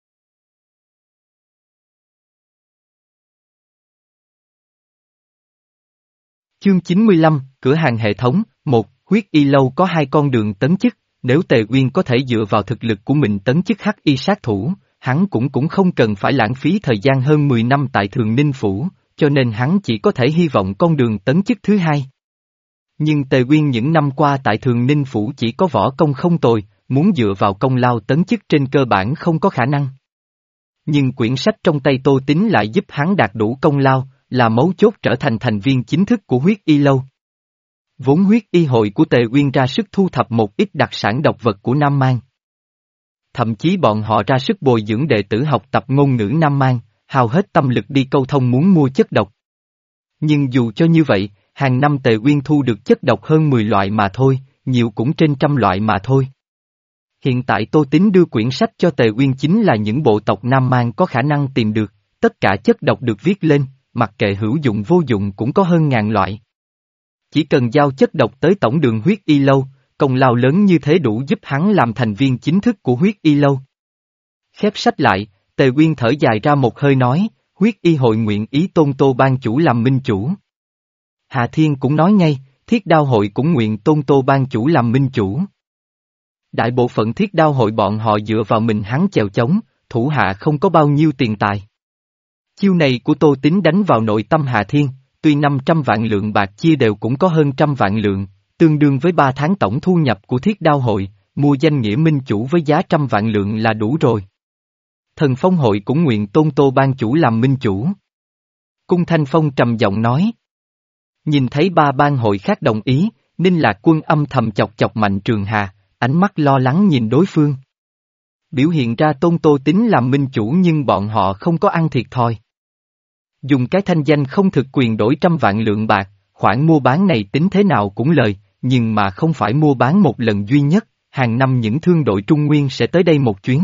Chương chín mươi lăm, cửa hàng hệ thống, một, huyết y lâu có hai con đường tấn chức, nếu Tề Uyên có thể dựa vào thực lực của mình tấn chức hắc y sát thủ, hắn cũng cũng không cần phải lãng phí thời gian hơn mười năm tại Thường Ninh Phủ, cho nên hắn chỉ có thể hy vọng con đường tấn chức thứ hai. Nhưng Tề Uyên những năm qua tại Thường Ninh Phủ chỉ có võ công không tồi, muốn dựa vào công lao tấn chức trên cơ bản không có khả năng. Nhưng quyển sách trong tay Tô Tín lại giúp hắn đạt đủ công lao, là mấu chốt trở thành thành viên chính thức của huyết y lâu. Vốn huyết y hội của Tề Uyên ra sức thu thập một ít đặc sản độc vật của Nam Mang. Thậm chí bọn họ ra sức bồi dưỡng đệ tử học tập ngôn ngữ Nam Mang, hao hết tâm lực đi câu thông muốn mua chất độc. Nhưng dù cho như vậy, hàng năm Tề Uyên thu được chất độc hơn mười loại mà thôi, nhiều cũng trên trăm loại mà thôi. Hiện tại Tô Tín đưa quyển sách cho Tề Uyên chính là những bộ tộc Nam Mang có khả năng tìm được, tất cả chất độc được viết lên, mặc kệ hữu dụng vô dụng cũng có hơn ngàn loại. Chỉ cần giao chất độc tới tổng đường huyết y lâu, công lao lớn như thế đủ giúp hắn làm thành viên chính thức của huyết y lâu. Khép sách lại, Tề Uyên thở dài ra một hơi nói, huyết y hội nguyện ý tôn Tô ban chủ làm minh chủ. Hà Thiên cũng nói ngay, Thiết Đao hội cũng nguyện tôn Tô ban chủ làm minh chủ. Đại bộ phận Thiết Đao hội bọn họ dựa vào mình hắn chèo chống, thủ hạ không có bao nhiêu tiền tài. Chiêu này của Tô Tín đánh vào nội tâm Hà Thiên, tuy năm trăm vạn lượng bạc chia đều cũng có hơn trăm vạn lượng, tương đương với ba tháng tổng thu nhập của Thiết Đao hội, mua danh nghĩa minh chủ với giá trăm vạn lượng là đủ rồi. Thần Phong hội cũng nguyện tôn Tô ban chủ làm minh chủ. Cung Thanh Phong trầm giọng nói. Nhìn thấy ba ban hội khác đồng ý, Ninh Lạc Quân âm thầm chọc chọc Mạnh Trường Hà, ánh mắt lo lắng nhìn đối phương. Biểu hiện ra tôn Tô Tín làm minh chủ nhưng bọn họ không có ăn thiệt thòi. Dùng cái thanh danh không thực quyền đổi trăm vạn lượng bạc, khoản mua bán này tính thế nào cũng lời, nhưng mà không phải mua bán một lần duy nhất, hàng năm những thương đội Trung Nguyên sẽ tới đây một chuyến.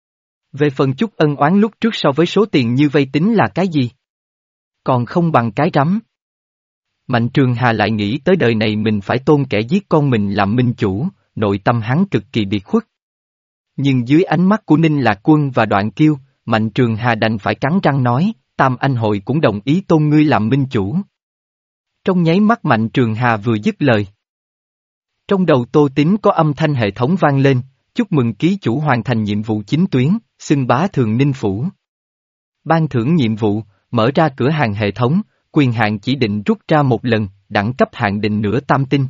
Về phần chút ân oán lúc trước so với số tiền như vay tính là cái gì? Còn không bằng cái rắm. Mạnh Trường Hà lại nghĩ tới đời này mình phải tôn kẻ giết con mình làm minh chủ, nội tâm hắn cực kỳ biệt khuất. Nhưng dưới ánh mắt của Ninh Lạc Quân và Đoạn Kiêu, Mạnh Trường Hà đành phải cắn răng nói, Tam Anh hội cũng đồng ý tôn ngươi làm minh chủ. Trong nháy mắt Mạnh Trường Hà vừa dứt lời. Trong đầu Tô Tín có âm thanh hệ thống vang lên, chúc mừng ký chủ hoàn thành nhiệm vụ chính tuyến, xưng bá Thường Ninh Phủ. Ban thưởng nhiệm vụ, mở ra cửa hàng hệ thống, quyền hạn chỉ định rút ra một lần, đẳng cấp hạn định nửa tam tinh.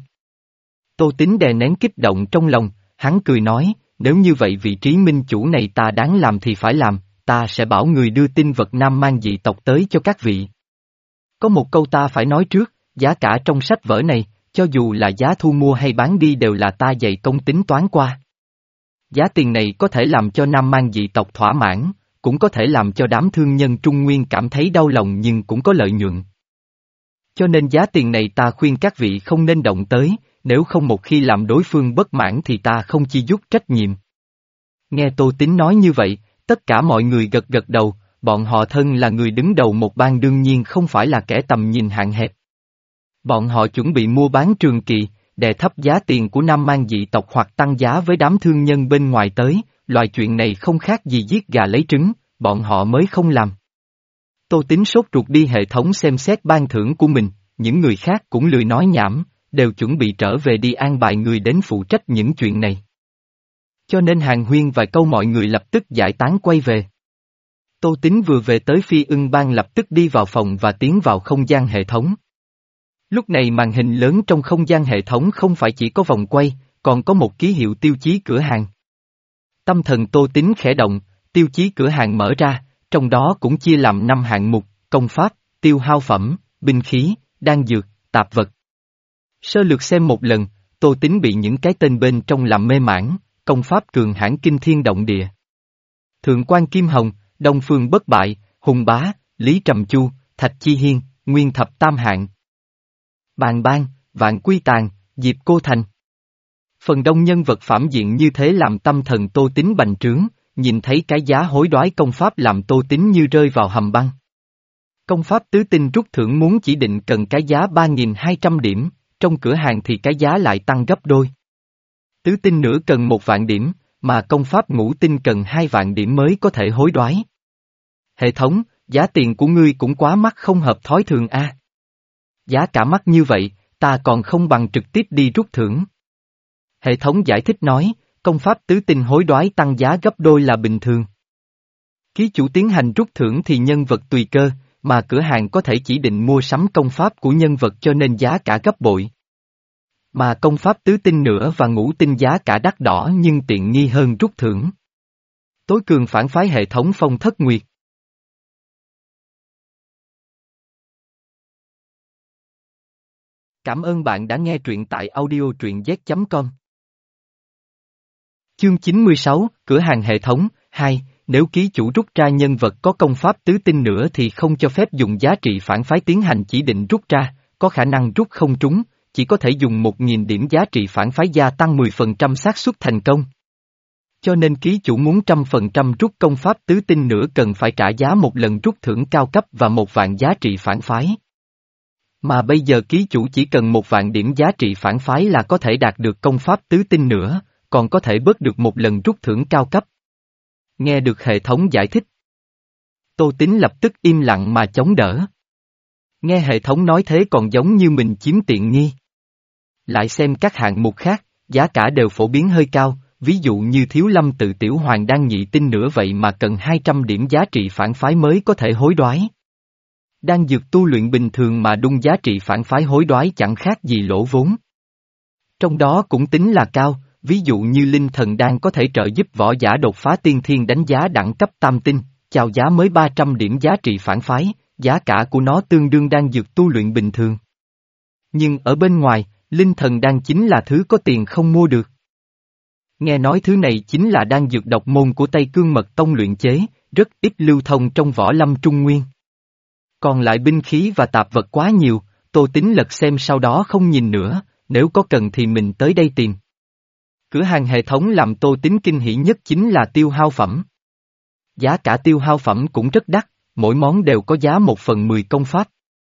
Tô Tín đè nén kích động trong lòng, hắn cười nói, nếu như vậy vị trí minh chủ này ta đáng làm thì phải làm, ta sẽ bảo người đưa tin vật nam mang dị tộc tới cho các vị. Có một câu ta phải nói trước, giá cả trong sách vở này, cho dù là giá thu mua hay bán đi đều là ta dày công tính toán qua. Giá tiền này có thể làm cho nam mang dị tộc thỏa mãn, cũng có thể làm cho đám thương nhân Trung Nguyên cảm thấy đau lòng nhưng cũng có lợi nhuận. Cho nên giá tiền này ta khuyên các vị không nên động tới, nếu không một khi làm đối phương bất mãn thì ta không chi giúp trách nhiệm. Nghe Tô Tín nói như vậy, tất cả mọi người gật gật đầu, bọn họ thân là người đứng đầu một bang đương nhiên không phải là kẻ tầm nhìn hạn hẹp. Bọn họ chuẩn bị mua bán trường kỳ, đè thấp giá tiền của nam mang dị tộc hoặc tăng giá với đám thương nhân bên ngoài tới, loại chuyện này không khác gì giết gà lấy trứng, bọn họ mới không làm. Tô Tín sốt ruột đi hệ thống xem xét ban thưởng của mình, những người khác cũng lười nói nhảm, đều chuẩn bị trở về đi an bài người đến phụ trách những chuyện này. Cho nên Hàn Huyên vài câu mọi người lập tức giải tán quay về. Tô Tín vừa về tới Phi Ưng Bang lập tức đi vào phòng và tiến vào không gian hệ thống. Lúc này màn hình lớn trong không gian hệ thống không phải chỉ có vòng quay, còn có một ký hiệu tiêu chí cửa hàng. Tâm thần Tô Tín khẽ động, tiêu chí cửa hàng mở ra, trong đó cũng chia làm năm hạng mục, công pháp, tiêu hao phẩm, binh khí, đan dược, tạp vật. Sơ lược xem một lần, Tô Tín bị những cái tên bên trong làm mê mãn, công pháp cường hãn kinh thiên động địa. Thượng quan Kim Hồng, Đông Phương Bất Bại, Hùng Bá, Lý Trầm Chu, Thạch Chi Hiên, Nguyên Thập Tam Hạng. Bàn Bang, Vạn Quy Tàn, Diệp Cô Thành. Phần đông nhân vật phản diện như thế làm tâm thần Tô Tín bành trướng, nhìn thấy cái giá hối đoái công pháp làm Tô Tín như rơi vào hầm băng. Công pháp tứ tinh rút thưởng muốn chỉ định cần cái giá ba nghìn hai trăm điểm, trong cửa hàng thì cái giá lại tăng gấp đôi. Tứ tinh nữa cần một vạn điểm, mà công pháp ngũ tinh cần hai vạn điểm mới có thể hối đoái. Hệ thống, giá tiền của ngươi cũng quá mắc không hợp thói thường a. Giá cả mắc như vậy, ta còn không bằng trực tiếp đi rút thưởng. Hệ thống giải thích nói, công pháp tứ tinh hối đoái tăng giá gấp đôi là bình thường. Ký chủ tiến hành rút thưởng thì nhân vật tùy cơ, mà cửa hàng có thể chỉ định mua sắm công pháp của nhân vật cho nên giá cả gấp bội. Mà công pháp tứ tinh nữa và ngũ tinh giá cả đắt đỏ nhưng tiện nghi hơn rút thưởng. Tối cường phản phái hệ thống Phong Thất Nguyệt. Cảm ơn bạn đã nghe truyện tại audio truyện z chấm com. Chương chín mươi sáu, Cửa hàng hệ thống, hai, nếu ký chủ rút ra nhân vật có công pháp tứ tinh nữa thì không cho phép dùng giá trị phản phái tiến hành chỉ định rút ra, có khả năng rút không trúng, chỉ có thể dùng một nghìn điểm giá trị phản phái gia tăng mười phần trăm xác suất thành công. Cho nên ký chủ muốn một trăm phần trăm rút công pháp tứ tinh nữa cần phải trả giá một lần rút thưởng cao cấp và một vạn giá trị phản phái. Mà bây giờ ký chủ chỉ cần một vạn điểm giá trị phản phái là có thể đạt được công pháp tứ tinh nữa, còn có thể bớt được một lần rút thưởng cao cấp. Nghe được hệ thống giải thích. Tô Tín lập tức im lặng mà chống đỡ. Nghe hệ thống nói thế còn giống như mình chiếm tiện nghi. Lại xem các hạng mục khác, giá cả đều phổ biến hơi cao, ví dụ như Thiếu Lâm Tự Tiểu Hoàng đang nhị tinh nữa vậy mà cần hai trăm điểm giá trị phản phái mới có thể hối đoái. Đang dược tu luyện bình thường mà đung giá trị phản phái hối đoái chẳng khác gì lỗ vốn. Trong đó cũng tính là cao, ví dụ như Linh Thần Đan có thể trợ giúp võ giả đột phá tiên thiên đánh giá đẳng cấp tam tinh, chào giá mới ba trăm điểm giá trị phản phái, giá cả của nó tương đương đang dược tu luyện bình thường. Nhưng ở bên ngoài, Linh Thần Đan chính là thứ có tiền không mua được. Nghe nói thứ này chính là đan dược độc môn của Tây Cương Mật Tông luyện chế, rất ít lưu thông trong võ lâm Trung Nguyên. Còn lại binh khí và tạp vật quá nhiều, Tô Tín lật xem sau đó không nhìn nữa, nếu có cần thì mình tới đây tìm. Cửa hàng hệ thống làm Tô Tín kinh hỉ nhất chính là tiêu hao phẩm. Giá cả tiêu hao phẩm cũng rất đắt, mỗi món đều có giá một phần mười công pháp.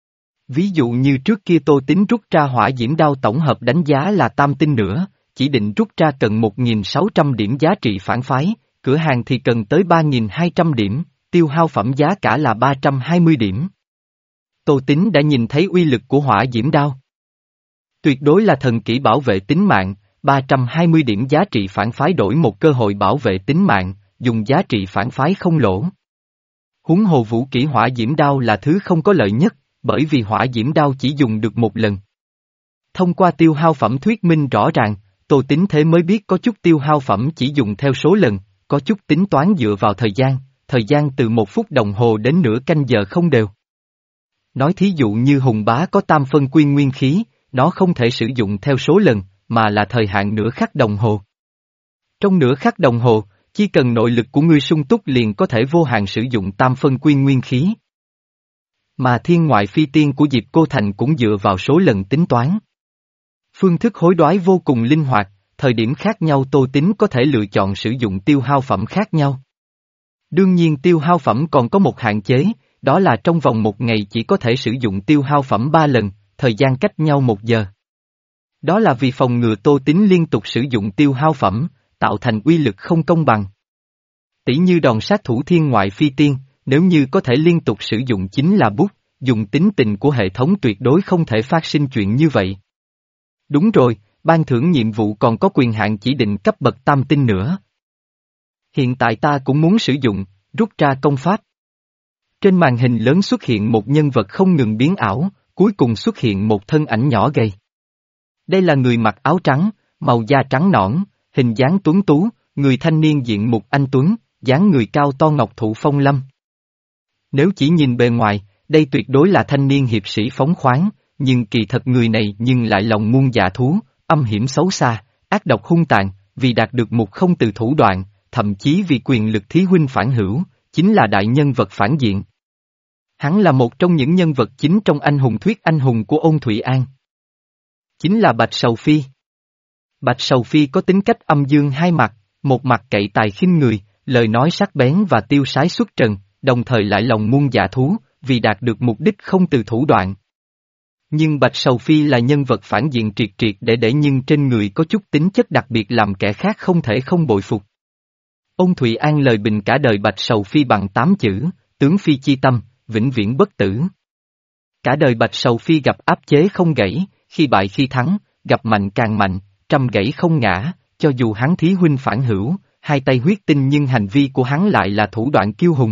Ví dụ như trước kia Tô Tín rút ra hỏa diễm đao tổng hợp đánh giá là tam tinh nữa, chỉ định rút ra cần một nghìn sáu trăm điểm giá trị phản phái, cửa hàng thì cần tới ba nghìn hai trăm điểm, tiêu hao phẩm giá cả là ba trăm hai mươi điểm. Tô Tín đã nhìn thấy uy lực của hỏa diễm đao. Tuyệt đối là thần kỹ bảo vệ tính mạng, ba trăm hai mươi điểm giá trị phản phái đổi một cơ hội bảo vệ tính mạng, dùng giá trị phản phái không lỗ. Huống hồ vũ kỹ hỏa diễm đao là thứ không có lợi nhất, bởi vì hỏa diễm đao chỉ dùng được một lần. Thông qua tiêu hao phẩm thuyết minh rõ ràng, Tô Tín thế mới biết có chút tiêu hao phẩm chỉ dùng theo số lần, có chút tính toán dựa vào thời gian, thời gian từ một phút đồng hồ đến nửa canh giờ không đều. Nói thí dụ như hùng bá có tam phân quyên nguyên khí, nó không thể sử dụng theo số lần, mà là thời hạn nửa khắc đồng hồ. Trong nửa khắc đồng hồ, chỉ cần nội lực của ngươi sung túc liền có thể vô hạn sử dụng tam phân quyên nguyên khí. Mà thiên ngoại phi tiên của Diệp Cô Thành cũng dựa vào số lần tính toán. Phương thức hối đoái vô cùng linh hoạt, thời điểm khác nhau Tô Tín có thể lựa chọn sử dụng tiêu hao phẩm khác nhau. Đương nhiên tiêu hao phẩm còn có một hạn chế, đó là trong vòng một ngày chỉ có thể sử dụng tiêu hao phẩm ba lần, thời gian cách nhau một giờ. Đó là vì phòng ngừa Tô Tín liên tục sử dụng tiêu hao phẩm, tạo thành uy lực không công bằng. Tỷ như đòn sát thủ thiên ngoại phi tiên, nếu như có thể liên tục sử dụng chính là bút, dùng tính tình của hệ thống tuyệt đối không thể phát sinh chuyện như vậy. Đúng rồi, ban thưởng nhiệm vụ còn có quyền hạn chỉ định cấp bậc tam tinh nữa. Hiện tại ta cũng muốn sử dụng, rút ra công pháp. Trên màn hình lớn xuất hiện một nhân vật không ngừng biến ảo, cuối cùng xuất hiện một thân ảnh nhỏ gầy. Đây là người mặc áo trắng, màu da trắng nõn, hình dáng tuấn tú, người thanh niên diện mục anh tuấn, dáng người cao to ngọc thụ phong lâm. Nếu chỉ nhìn bề ngoài, đây tuyệt đối là thanh niên hiệp sĩ phóng khoáng, nhưng kỳ thật người này nhưng lại lòng muôn dạ thú, âm hiểm xấu xa, ác độc hung tàn, vì đạt được mục không từ thủ đoạn, thậm chí vì quyền lực thí huynh phản hữu, chính là đại nhân vật phản diện. Hắn là một trong những nhân vật chính trong anh hùng thuyết anh hùng của Ôn Thụy An. Chính là Bạch Sầu Phi. Bạch Sầu Phi có tính cách âm dương hai mặt, một mặt cậy tài khinh người, lời nói sắc bén và tiêu sái xuất trần, đồng thời lại lòng muôn dạ thú, vì đạt được mục đích không từ thủ đoạn. Nhưng Bạch Sầu Phi là nhân vật phản diện triệt triệt để để nhưng trên người có chút tính chất đặc biệt làm kẻ khác không thể không bội phục. Ôn Thụy An lời bình cả đời Bạch Sầu Phi bằng tám chữ, tướng phi chi tâm, vĩnh viễn bất tử. Cả đời Bạch Sầu Phi gặp áp chế không gãy, khi bại khi thắng, gặp mạnh càng mạnh, trăm gãy không ngã, cho dù hắn thí huynh phản hữu, hai tay huyết tinh nhưng hành vi của hắn lại là thủ đoạn kiêu hùng.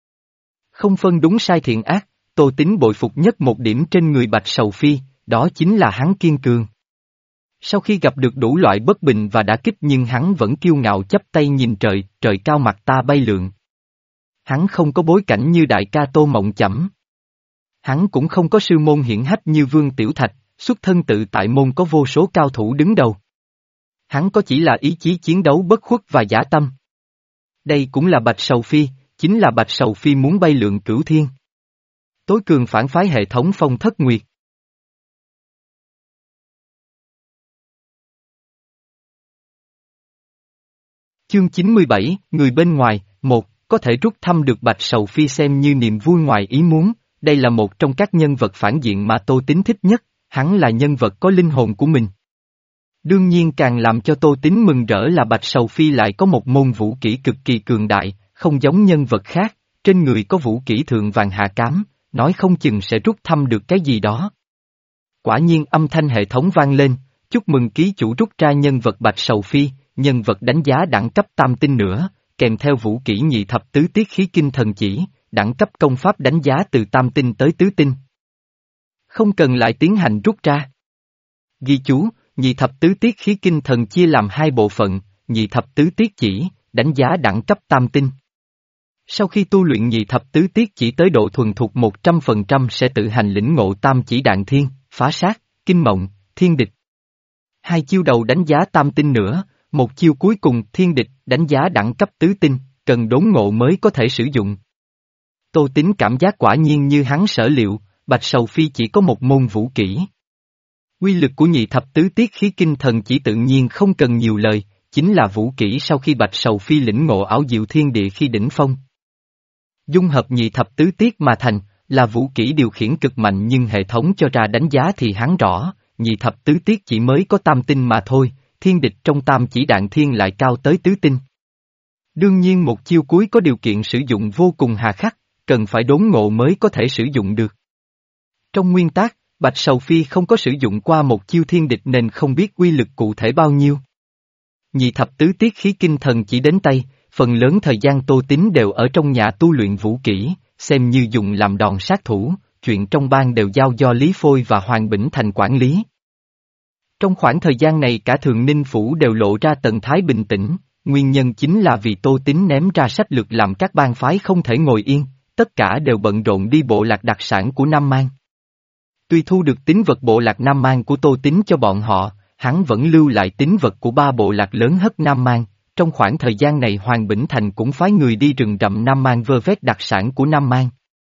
Không phân đúng sai thiện ác, Tô Tín bội phục nhất một điểm trên người Bạch Sầu Phi, đó chính là hắn kiên cường. Sau khi gặp được đủ loại bất bình và đả kích nhưng hắn vẫn kiêu ngạo chắp tay nhìn trời, trời cao mặt ta bay lượn. Hắn không có bối cảnh như đại ca Tô Mộng Chẩm. Hắn cũng không có sư môn hiển hách như Vương Tiểu Thạch, xuất thân tự tại môn có vô số cao thủ đứng đầu. Hắn có chỉ là ý chí chiến đấu bất khuất và dã tâm. Đây cũng là Bạch Sầu Phi, chính là Bạch Sầu Phi muốn bay lượn cửu thiên. Tối cường phản phái hệ thống Phong Thất Nguyệt. Chương chín mươi bảy, người bên ngoài, một, có thể rút thăm được Bạch Sầu Phi xem như niềm vui ngoài ý muốn, đây là một trong các nhân vật phản diện mà Tô Tín thích nhất, hắn là nhân vật có linh hồn của mình. Đương nhiên càng làm cho Tô Tín mừng rỡ là Bạch Sầu Phi lại có một môn vũ kỹ cực kỳ cường đại, không giống nhân vật khác, trên người có vũ kỹ thượng vàng hạ cám, nói không chừng sẽ rút thăm được cái gì đó. Quả nhiên âm thanh hệ thống vang lên, chúc mừng ký chủ rút ra nhân vật Bạch Sầu Phi, nhân vật đánh giá đẳng cấp tam tinh nữa, kèm theo vũ kỹ nhị thập tứ tiết khí kinh thần chỉ, đẳng cấp công pháp đánh giá từ tam tinh tới tứ tinh. Không cần lại tiến hành rút ra. Ghi chú, nhị thập tứ tiết khí kinh thần chia làm hai bộ phận, nhị thập tứ tiết chỉ, đánh giá đẳng cấp tam tinh. Sau khi tu luyện nhị thập tứ tiết chỉ tới độ thuần thục một trăm phần trăm sẽ tự hành lĩnh ngộ tam chỉ đạn thiên, phá sát, kinh mộng, thiên địch. Hai chiêu đầu đánh giá tam tinh nữa, một chiêu cuối cùng thiên địch đánh giá đẳng cấp tứ tinh, cần đốn ngộ mới có thể sử dụng. Tô Tín cảm giác quả nhiên như hắn sở liệu, Bạch Sầu Phi chỉ có một môn vũ kỹ. Quy lực của nhị thập tứ tiết khí kinh thần chỉ tự nhiên không cần nhiều lời, chính là vũ kỹ sau khi Bạch Sầu Phi lĩnh ngộ ảo diệu thiên địa khi đỉnh phong. Dung hợp nhị thập tứ tiết mà thành, là vũ kỹ điều khiển cực mạnh nhưng hệ thống cho ra đánh giá thì hắn rõ, nhị thập tứ tiết chỉ mới có tam tinh mà thôi, thiên địch trong tam chỉ đạn thiên lại cao tới tứ tinh. Đương nhiên một chiêu cuối có điều kiện sử dụng vô cùng hà khắc, cần phải đốn ngộ mới có thể sử dụng được. Trong nguyên tắc, Bạch Sầu Phi không có sử dụng qua một chiêu thiên địch nên không biết uy lực cụ thể bao nhiêu. Nhị thập tứ tiết khí kinh thần chỉ đến tay, phần lớn thời gian Tô Tín đều ở trong nhà tu luyện vũ kỹ, xem như dùng làm đòn sát thủ, chuyện trong bang đều giao do Lý Phôi và Hoàng Bỉnh Thành quản lý. Trong khoảng thời gian này cả Thường Ninh Phủ đều lộ ra tần thái bình tĩnh, nguyên nhân chính là vì Tô Tín ném ra sách lược làm các bang phái không thể ngồi yên, tất cả đều bận rộn đi bộ lạc đặc sản của Nam Mang. Tuy thu được tín vật bộ lạc Nam Mang của Tô Tín cho bọn họ, hắn vẫn lưu lại tín vật của ba bộ lạc lớn hất Nam Mang. Trong khoảng thời gian này Hoàng Bỉnh Thành cũng phái người đi rừng rậm Nam Mang vơ vét đặc sản của Nam Mang.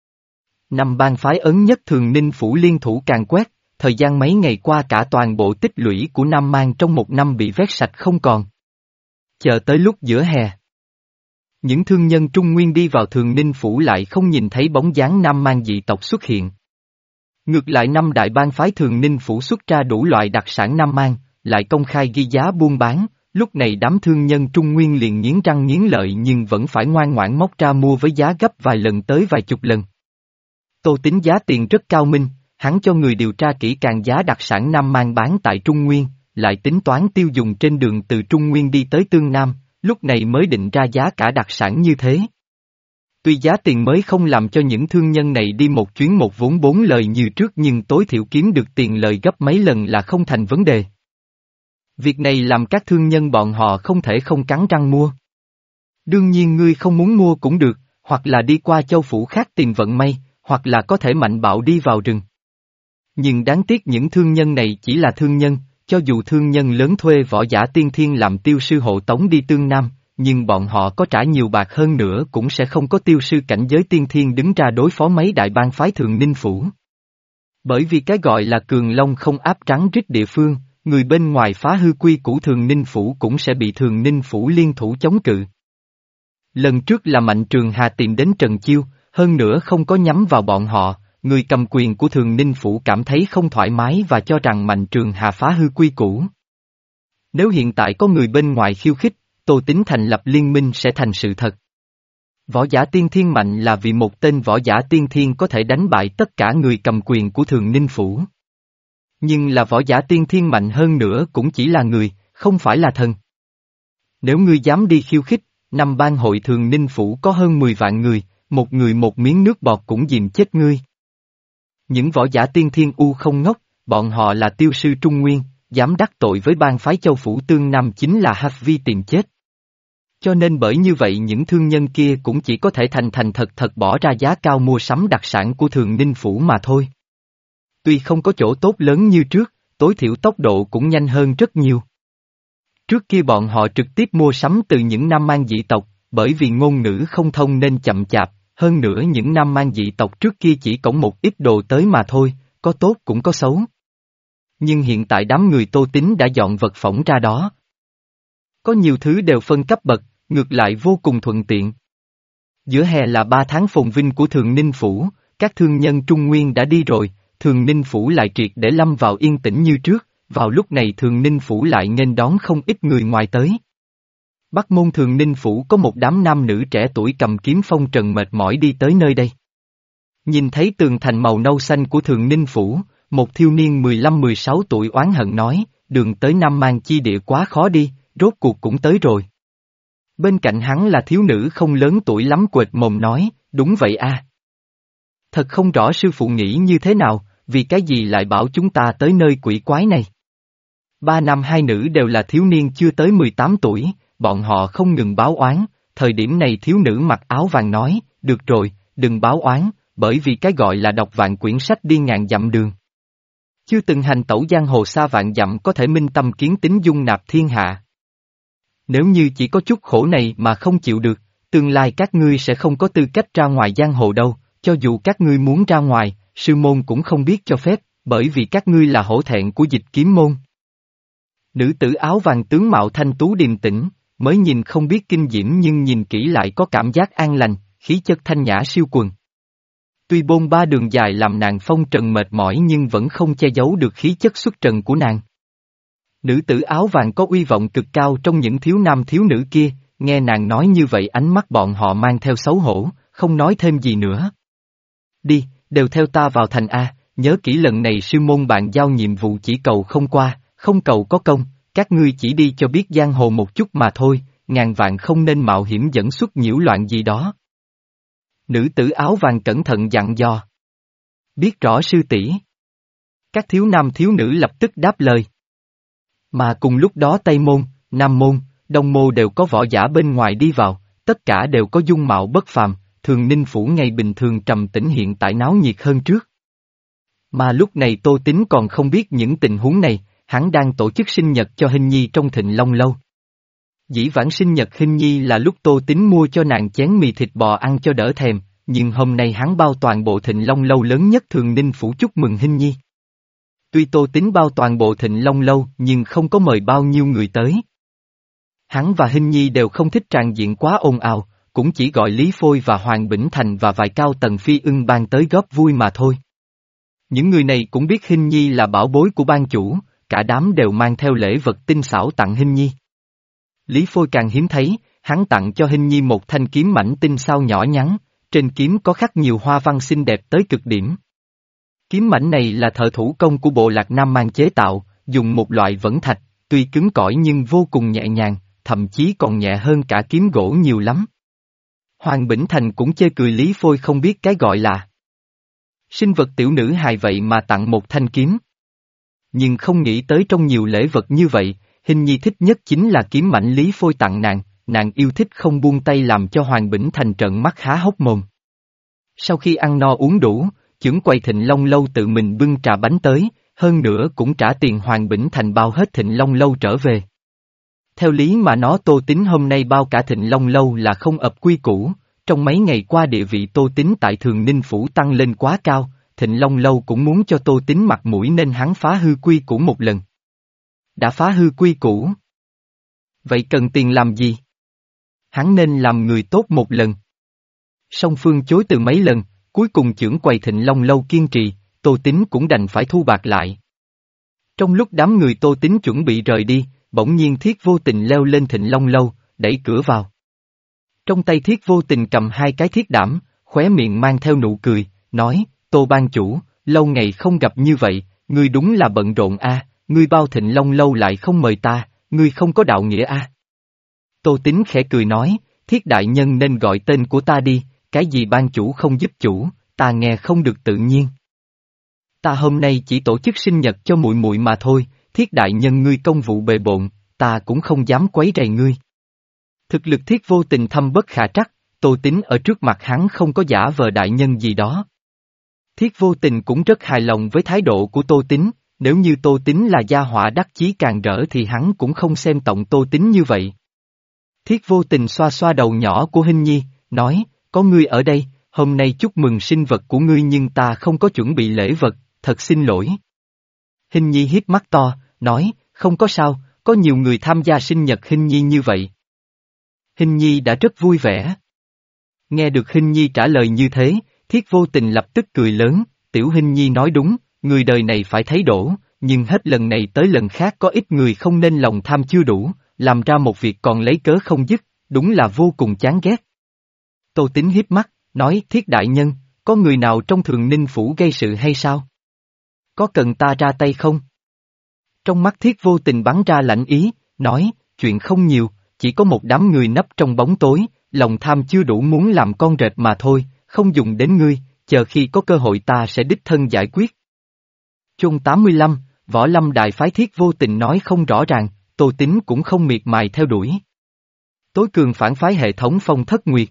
Năm bang phái ấn nhất Thường Ninh Phủ liên thủ càn quét, thời gian mấy ngày qua cả toàn bộ tích lũy của Nam Mang trong một năm bị vét sạch không còn. Chờ tới lúc giữa hè, những thương nhân Trung Nguyên đi vào Thường Ninh Phủ lại không nhìn thấy bóng dáng Nam Mang dị tộc xuất hiện. Ngược lại năm đại bang phái Thường Ninh Phủ xuất ra đủ loại đặc sản Nam Mang, lại công khai ghi giá buôn bán, lúc này đám thương nhân Trung Nguyên liền nghiến răng nghiến lợi nhưng vẫn phải ngoan ngoãn móc ra mua với giá gấp vài lần tới vài chục lần. Tô Tín giá tiền rất cao minh, hắn cho người điều tra kỹ càng giá đặc sản Nam Mang bán tại Trung Nguyên, lại tính toán tiêu dùng trên đường từ Trung Nguyên đi tới Tương Nam, lúc này mới định ra giá cả đặc sản như thế. Tuy giá tiền mới không làm cho những thương nhân này đi một chuyến một vốn bốn lời như trước nhưng tối thiểu kiếm được tiền lời gấp mấy lần là không thành vấn đề. Việc này làm các thương nhân bọn họ không thể không cắn răng mua. Đương nhiên ngươi không muốn mua cũng được, hoặc là đi qua châu phủ khác tìm vận may, hoặc là có thể mạnh bạo đi vào rừng. Nhưng đáng tiếc những thương nhân này chỉ là thương nhân, cho dù thương nhân lớn thuê võ giả tiên thiên làm tiêu sư hộ tống đi Tương Nam, nhưng bọn họ có trả nhiều bạc hơn nữa cũng sẽ không có tiêu sư cảnh giới tiên thiên đứng ra đối phó mấy đại bang phái Thường Ninh Phủ. Bởi vì cái gọi là cường long không áp trắng rít địa phương, người bên ngoài phá hư quy củ Thường Ninh Phủ cũng sẽ bị Thường Ninh Phủ liên thủ chống cự. Lần trước là Mạnh Trường Hà tìm đến Trần Chiêu, hơn nữa không có nhắm vào bọn họ, người cầm quyền của Thường Ninh Phủ cảm thấy không thoải mái và cho rằng Mạnh Trường Hà phá hư quy củ. Nếu hiện tại có người bên ngoài khiêu khích, Tô Tín thành lập liên minh sẽ thành sự thật. Võ giả tiên thiên mạnh là vì một tên võ giả tiên thiên có thể đánh bại tất cả người cầm quyền của Thường Ninh Phủ. Nhưng là võ giả tiên thiên mạnh hơn nữa cũng chỉ là người, không phải là thần. Nếu ngươi dám đi khiêu khích, năm bang hội Thường Ninh Phủ có hơn mười vạn người, một người một miếng nước bọt cũng dìm chết ngươi. Những võ giả tiên thiên u không ngốc, bọn họ là tiêu sư Trung Nguyên, dám đắc tội với bang phái châu phủ Tương Nam chính là hắc vi tìm chết. Cho nên bởi như vậy những thương nhân kia cũng chỉ có thể thành thành thật thật bỏ ra giá cao mua sắm đặc sản của Thường Ninh Phủ mà thôi. Tuy không có chỗ tốt lớn như trước, tối thiểu tốc độ cũng nhanh hơn rất nhiều. Trước kia bọn họ trực tiếp mua sắm từ những Nam Mang dị tộc, bởi vì ngôn ngữ không thông nên chậm chạp, hơn nữa những Nam Mang dị tộc trước kia chỉ cõng một ít đồ tới mà thôi, có tốt cũng có xấu. Nhưng hiện tại đám người Tô Tín đã dọn vật phỏng ra đó. Có nhiều thứ đều phân cấp bậc, ngược lại vô cùng thuận tiện. Giữa hè là ba tháng phồn vinh của Thường Ninh Phủ, các thương nhân Trung Nguyên đã đi rồi, Thường Ninh Phủ lại triệt để lâm vào yên tĩnh như trước, vào lúc này Thường Ninh Phủ lại nghênh đón không ít người ngoài tới. Bắc môn Thường Ninh Phủ có một đám nam nữ trẻ tuổi cầm kiếm phong trần mệt mỏi đi tới nơi đây. Nhìn thấy tường thành màu nâu xanh của Thường Ninh Phủ, một thiếu niên mười lăm mười sáu tuổi oán hận nói, đường tới Nam Mang chi địa quá khó đi, rốt cuộc cũng tới rồi. Bên cạnh hắn là thiếu nữ không lớn tuổi lắm quệt mồm nói, đúng vậy a. Thật không rõ sư phụ nghĩ như thế nào, vì cái gì lại bảo chúng ta tới nơi quỷ quái này. Ba nam hai nữ đều là thiếu niên chưa tới mười tám tuổi, bọn họ không ngừng báo oán, thời điểm này thiếu nữ mặc áo vàng nói, được rồi, đừng báo oán, bởi vì cái gọi là đọc vạn quyển sách đi ngàn dặm đường. Chưa từng hành tẩu giang hồ xa vạn dặm có thể minh tâm kiến tính dung nạp thiên hạ. Nếu như chỉ có chút khổ này mà không chịu được, tương lai các ngươi sẽ không có tư cách ra ngoài giang hồ đâu, cho dù các ngươi muốn ra ngoài, sư môn cũng không biết cho phép, bởi vì các ngươi là hổ thẹn của Dịch Kiếm môn. Nữ tử áo vàng tướng mạo thanh tú điềm tĩnh, mới nhìn không biết kinh diễm nhưng nhìn kỹ lại có cảm giác an lành, khí chất thanh nhã siêu quần. Tuy bôn ba đường dài làm nàng phong trần mệt mỏi nhưng vẫn không che giấu được khí chất xuất trần của nàng. Nữ tử áo vàng có uy vọng cực cao trong những thiếu nam thiếu nữ kia, nghe nàng nói như vậy ánh mắt bọn họ mang theo xấu hổ, không nói thêm gì nữa. Đi, đều theo ta vào thành A, nhớ kỹ lần này sư môn bạn giao nhiệm vụ chỉ cầu không qua, không cầu có công, các ngươi chỉ đi cho biết giang hồ một chút mà thôi, ngàn vạn không nên mạo hiểm dẫn xuất nhiễu loạn gì đó. Nữ tử áo vàng cẩn thận dặn dò. Biết rõ sư tỷ. Các thiếu nam thiếu nữ lập tức đáp lời. Mà cùng lúc đó Tây Môn, Nam Môn, Đông Mô đều có võ giả bên ngoài đi vào, tất cả đều có dung mạo bất phàm, Thường Ninh Phủ ngày bình thường trầm tĩnh hiện tại náo nhiệt hơn trước. Mà lúc này Tô Tín còn không biết những tình huống này, hắn đang tổ chức sinh nhật cho Hinh Nhi trong Thịnh Long Lâu. Dĩ vãng sinh nhật Hinh Nhi là lúc Tô Tín mua cho nàng chén mì thịt bò ăn cho đỡ thèm, nhưng hôm nay hắn bao toàn bộ Thịnh Long Lâu lớn nhất Thường Ninh Phủ chúc mừng Hinh Nhi. Tuy Tô Tín bao toàn bộ Thịnh Long Lâu nhưng không có mời bao nhiêu người tới. Hắn và Hinh Nhi đều không thích tràng diện quá ồn ào, cũng chỉ gọi Lý Phôi và Hoàng Bỉnh Thành và vài cao tầng phi ưng ban tới góp vui mà thôi. Những người này cũng biết Hinh Nhi là bảo bối của ban chủ, cả đám đều mang theo lễ vật tinh xảo tặng Hinh Nhi. Lý Phôi càng hiếm thấy, hắn tặng cho Hinh Nhi một thanh kiếm mảnh tinh xao nhỏ nhắn, trên kiếm có khắc nhiều hoa văn xinh đẹp tới cực điểm. Kiếm mảnh này là thợ thủ công của bộ lạc Nam Mang chế tạo, dùng một loại vẫn thạch, tuy cứng cỏi nhưng vô cùng nhẹ nhàng, thậm chí còn nhẹ hơn cả kiếm gỗ nhiều lắm. Hoàng Bỉnh Thành cũng chê cười Lý Phôi không biết cái gọi là sinh vật tiểu nữ hài vậy mà tặng một thanh kiếm. Nhưng không nghĩ tới trong nhiều lễ vật như vậy, Hinh Nhi thích nhất chính là kiếm mảnh Lý Phôi tặng nàng, nàng yêu thích không buông tay làm cho Hoàng Bỉnh Thành trợn mắt há hốc mồm. Sau khi ăn no uống đủ, chưởng quầy Thịnh Long Lâu tự mình bưng trà bánh tới, hơn nữa cũng trả tiền Hoàng Bỉnh Thành bao hết Thịnh Long Lâu trở về. Theo lý mà nó Tô Tín hôm nay bao cả Thịnh Long Lâu là không ập quy củ, trong mấy ngày qua địa vị Tô Tín tại Thường Ninh Phủ tăng lên quá cao, Thịnh Long Lâu cũng muốn cho Tô Tín mặt mũi nên hắn phá hư quy củ một lần. Đã phá hư quy củ. Vậy cần tiền làm gì? Hắn nên làm người tốt một lần. Song phương chối từ mấy lần, cuối cùng chưởng quầy Thịnh Long Lâu kiên trì, Tô Tín cũng đành phải thu bạc lại. Trong lúc đám người Tô Tín chuẩn bị rời đi, bỗng nhiên Thiết Vô Tình leo lên Thịnh Long Lâu, đẩy cửa vào. Trong tay Thiết Vô Tình cầm hai cái thiết đảm, khóe miệng mang theo nụ cười, nói, Tô ban chủ, lâu ngày không gặp như vậy, ngươi đúng là bận rộn a, ngươi bao Thịnh Long Lâu lại không mời ta, ngươi không có đạo nghĩa a. Tô Tín khẽ cười nói, Thiết đại nhân nên gọi tên của ta đi, cái gì ban chủ không giúp chủ, ta nghe không được tự nhiên. Ta hôm nay chỉ tổ chức sinh nhật cho muội muội mà thôi, Thiết đại nhân ngươi công vụ bề bộn, ta cũng không dám quấy rầy ngươi. Thực lực Thiết Vô Tình thâm bất khả trắc, Tô Tín ở trước mặt hắn không có giả vờ đại nhân gì đó. Thiết Vô Tình cũng rất hài lòng với thái độ của Tô Tín, nếu như Tô Tín là gia họa đắc chí càng rỡ thì hắn cũng không xem trọng Tô Tín như vậy. Thiết Vô Tình xoa xoa đầu nhỏ của Hinh Nhi, nói, có ngươi ở đây, hôm nay chúc mừng sinh vật của ngươi nhưng ta không có chuẩn bị lễ vật, thật xin lỗi. Hinh Nhi hiếp mắt to, nói, không có sao, có nhiều người tham gia sinh nhật Hinh Nhi như vậy. Hinh Nhi đã rất vui vẻ. Nghe được Hinh Nhi trả lời như thế, Thiết Vô Tình lập tức cười lớn, tiểu Hinh Nhi nói đúng, người đời này phải thấy đổ, nhưng hết lần này tới lần khác có ít người không nên lòng tham chưa đủ, làm ra một việc còn lấy cớ không dứt, đúng là vô cùng chán ghét. Tô Tín hiếp mắt, nói Thiết đại nhân, có người nào trong Thường Ninh Phủ gây sự hay sao? Có cần ta ra tay không? Trong mắt Thiết Vô Tình bắn ra lạnh ý, nói, chuyện không nhiều, chỉ có một đám người nấp trong bóng tối, lòng tham chưa đủ muốn làm con rệp mà thôi, không dùng đến ngươi, chờ khi có cơ hội ta sẽ đích thân giải quyết. Chương tám mươi lăm, Võ Lâm Đại Phái Thiết Vô Tình nói không rõ ràng, Tô Tín cũng không miệt mài theo đuổi. Tối cường phản phái hệ thống Phong Thất Nguyệt.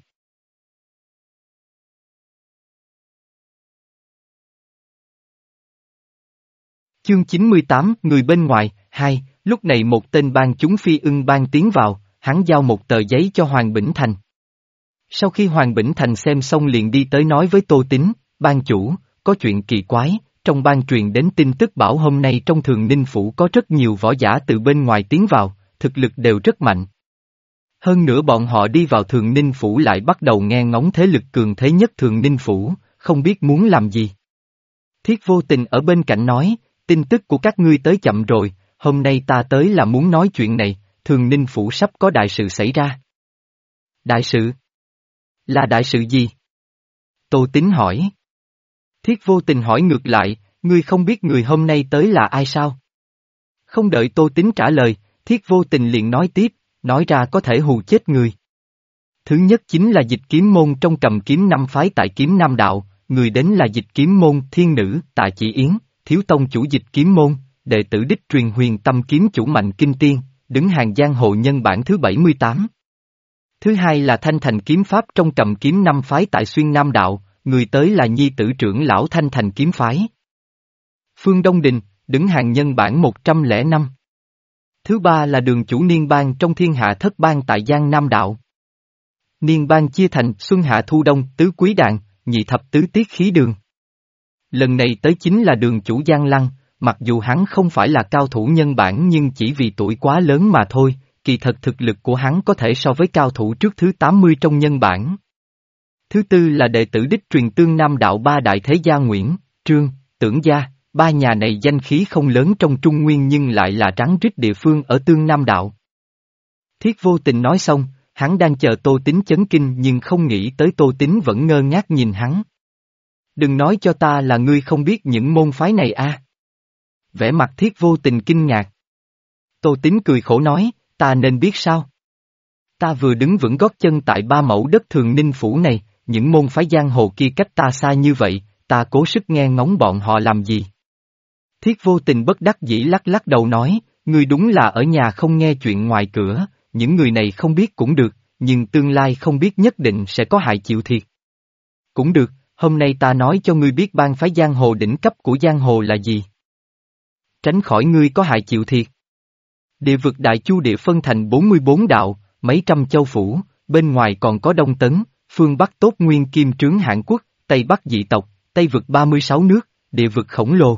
Chương chín mươi tám, người bên ngoài, hai, lúc này một tên ban chúng phi ưng ban tiến vào, hắn giao một tờ giấy cho Hoàng Bỉnh Thành. Sau khi Hoàng Bỉnh Thành xem xong liền đi tới nói với Tô Tín, ban chủ, có chuyện kỳ quái, trong ban truyền đến tin tức bảo hôm nay trong Thường Ninh Phủ có rất nhiều võ giả từ bên ngoài tiến vào, thực lực đều rất mạnh. Hơn nữa bọn họ đi vào Thường Ninh Phủ lại bắt đầu nghe ngóng thế lực cường thế nhất Thường Ninh Phủ, không biết muốn làm gì. Thiết Vô Tình ở bên cạnh nói, tin tức của các ngươi tới chậm rồi, hôm nay ta tới là muốn nói chuyện này, Thường Ninh Phủ sắp có đại sự xảy ra. Đại sự? Là đại sự gì? Tô Tín hỏi. Thiết Vô Tình hỏi ngược lại, ngươi không biết người hôm nay tới là ai sao? Không đợi Tô Tín trả lời, Thiết Vô Tình liền nói tiếp, nói ra có thể hù chết người. Thứ nhất chính là dịch kiếm môn trong cầm kiếm năm phái tại kiếm nam đạo, người đến là dịch kiếm môn thiên nữ Tạ Chỉ Yến, thiếu tông chủ dịch kiếm môn, đệ tử đích truyền huyền tâm kiếm chủ Mạnh Kinh Tiên, đứng hàng giang hồ nhân bản thứ bảy mươi tám. Thứ hai là Thanh Thành kiếm pháp trong cầm kiếm năm phái tại xuyên nam đạo, người tới là nhi tử trưởng lão Thanh Thành kiếm phái. Phương Đông Đình, đứng hàng nhân bản một trăm lẻ năm. Thứ ba là đường chủ Niên Bang trong thiên hạ thất bang tại Giang Nam Đạo. Niên Bang chia thành Xuân Hạ Thu Đông, Tứ Quý Đàn, Nhị Thập Tứ Tiết Khí Đường. Lần này tới chính là đường chủ Giang Lăng, mặc dù hắn không phải là cao thủ nhân bản nhưng chỉ vì tuổi quá lớn mà thôi, kỳ thật thực lực của hắn có thể so với cao thủ trước thứ tám mươi trong nhân bản. Thứ tư là đệ tử đích truyền Tương Nam Đạo ba đại thế gia Nguyễn, Trương, Tưởng Gia, ba nhà này danh khí không lớn trong Trung Nguyên nhưng lại là rắn rít địa phương ở Tương Nam Đạo. Thiết Vô Tình nói xong, hắn đang chờ Tô Tín chấn kinh nhưng không nghĩ tới Tô Tín vẫn ngơ ngác nhìn hắn. Đừng nói cho ta là ngươi không biết những môn phái này a. À. Vẻ mặt Thiết Vô Tình kinh ngạc. Tô Tín cười khổ nói, ta nên biết sao? Ta vừa đứng vững gót chân tại ba mẫu đất Thường Ninh Phủ này, những môn phái giang hồ kia cách ta xa như vậy, ta cố sức nghe ngóng bọn họ làm gì? Thiết Vô Tình bất đắc dĩ lắc lắc đầu nói, ngươi đúng là ở nhà không nghe chuyện ngoài cửa, những người này không biết cũng được, nhưng tương lai không biết nhất định sẽ có hại chịu thiệt. Cũng được, hôm nay ta nói cho ngươi biết bang phái giang hồ đỉnh cấp của giang hồ là gì. Tránh khỏi ngươi có hại chịu thiệt. Địa vực Đại Chu địa phân thành bốn mươi bốn đạo, mấy trăm châu phủ, bên ngoài còn có Đông Tấn, phương Bắc Tốt Nguyên Kim Trướng Hãn Quốc, Tây Bắc dị tộc, Tây vực ba mươi sáu nước, địa vực khổng lồ.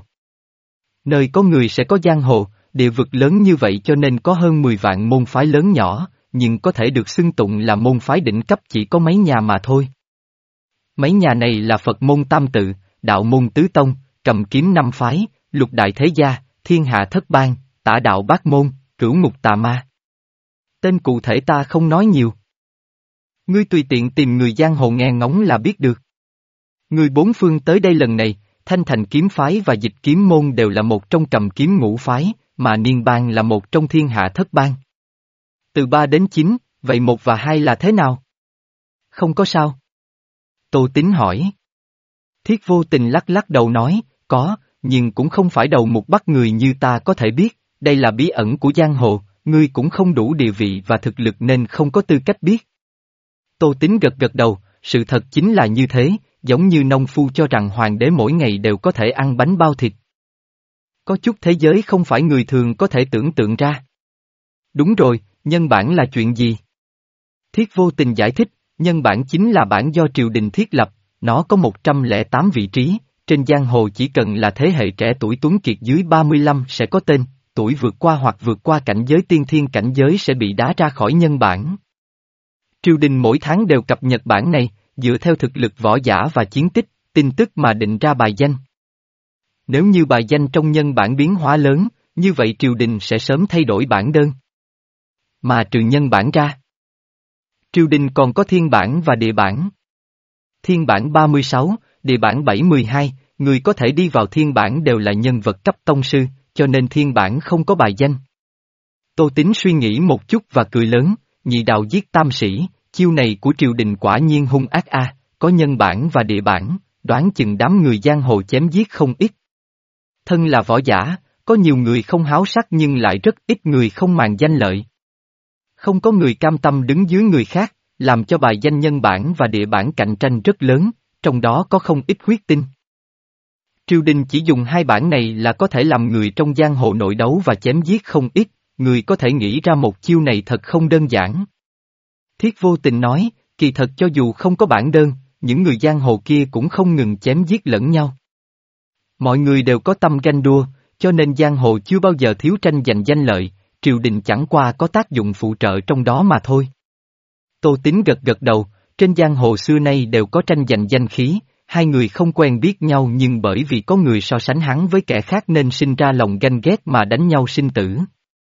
Nơi có người sẽ có giang hồ, địa vực lớn như vậy cho nên có hơn mười vạn môn phái lớn nhỏ, nhưng có thể được xưng tụng là môn phái đỉnh cấp chỉ có mấy nhà mà thôi. Mấy nhà này là Phật môn Tam Tự, Đạo môn Tứ Tông, Cầm kiếm năm phái, Lục đại thế gia, Thiên hạ thất bang, Tả đạo bát môn, Cửu ngục tà ma. Tên cụ thể ta không nói nhiều. Ngươi tùy tiện tìm người giang hồ nghe ngóng là biết được. Người bốn phương tới đây lần này, Thanh Thành kiếm phái và dịch kiếm môn đều là một trong cầm kiếm ngũ phái, mà Niên Bang là một trong thiên hạ thất bang. Từ ba đến chín, vậy một và hai là thế nào? Không có sao. Tô Tín hỏi. Thiết Vô Tình lắc lắc đầu nói, có, nhưng cũng không phải đầu mục bắt người như ta có thể biết, đây là bí ẩn của giang hồ, ngươi cũng không đủ địa vị và thực lực nên không có tư cách biết. Tô Tín gật gật đầu, sự thật chính là như thế, giống như nông phu cho rằng hoàng đế mỗi ngày đều có thể ăn bánh bao thịt. Có chút thế giới không phải người thường có thể tưởng tượng ra. Đúng rồi, nhân bản là chuyện gì? Thiết Vô Tình giải thích, nhân bản chính là bản do triều đình thiết lập, nó có một trăm lẻ tám vị trí, trên giang hồ chỉ cần là thế hệ trẻ tuổi tuấn kiệt dưới ba mươi lăm sẽ có tên, tuổi vượt qua hoặc vượt qua cảnh giới tiên thiên cảnh giới sẽ bị đá ra khỏi nhân bản. Triều đình mỗi tháng đều cập nhật bản này, dựa theo thực lực võ giả và chiến tích, tin tức mà định ra bài danh. Nếu như bài danh trong nhân bản biến hóa lớn, như vậy triều đình sẽ sớm thay đổi bản đơn. Mà trừ nhân bản ra, triều đình còn có thiên bản và địa bản. Thiên bản ba mươi sáu, địa bản bảy mươi hai, người có thể đi vào thiên bản đều là nhân vật cấp tông sư, cho nên thiên bản không có bài danh. Tô Tín suy nghĩ một chút và cười lớn, nhị đạo giết tam sĩ, chiêu này của triều đình quả nhiên hung ác a, có nhân bản và địa bản, đoán chừng đám người giang hồ chém giết không ít. Thân là võ giả, có nhiều người không háo sắc nhưng lại rất ít người không màng danh lợi. Không có người cam tâm đứng dưới người khác, làm cho bài danh nhân bản và địa bản cạnh tranh rất lớn, trong đó có không ít huyết tinh. Triều đình chỉ dùng hai bản này là có thể làm người trong giang hồ nội đấu và chém giết không ít, người có thể nghĩ ra một chiêu này thật không đơn giản. Thiết Vô Tình nói, kỳ thật cho dù không có bản đơn, những người giang hồ kia cũng không ngừng chém giết lẫn nhau. Mọi người đều có tâm ganh đua, cho nên giang hồ chưa bao giờ thiếu tranh giành danh lợi, triều đình chẳng qua có tác dụng phụ trợ trong đó mà thôi. Tô Tín gật gật đầu, trên giang hồ xưa nay đều có tranh giành danh khí, hai người không quen biết nhau nhưng bởi vì có người so sánh hắn với kẻ khác nên sinh ra lòng ganh ghét mà đánh nhau sinh tử.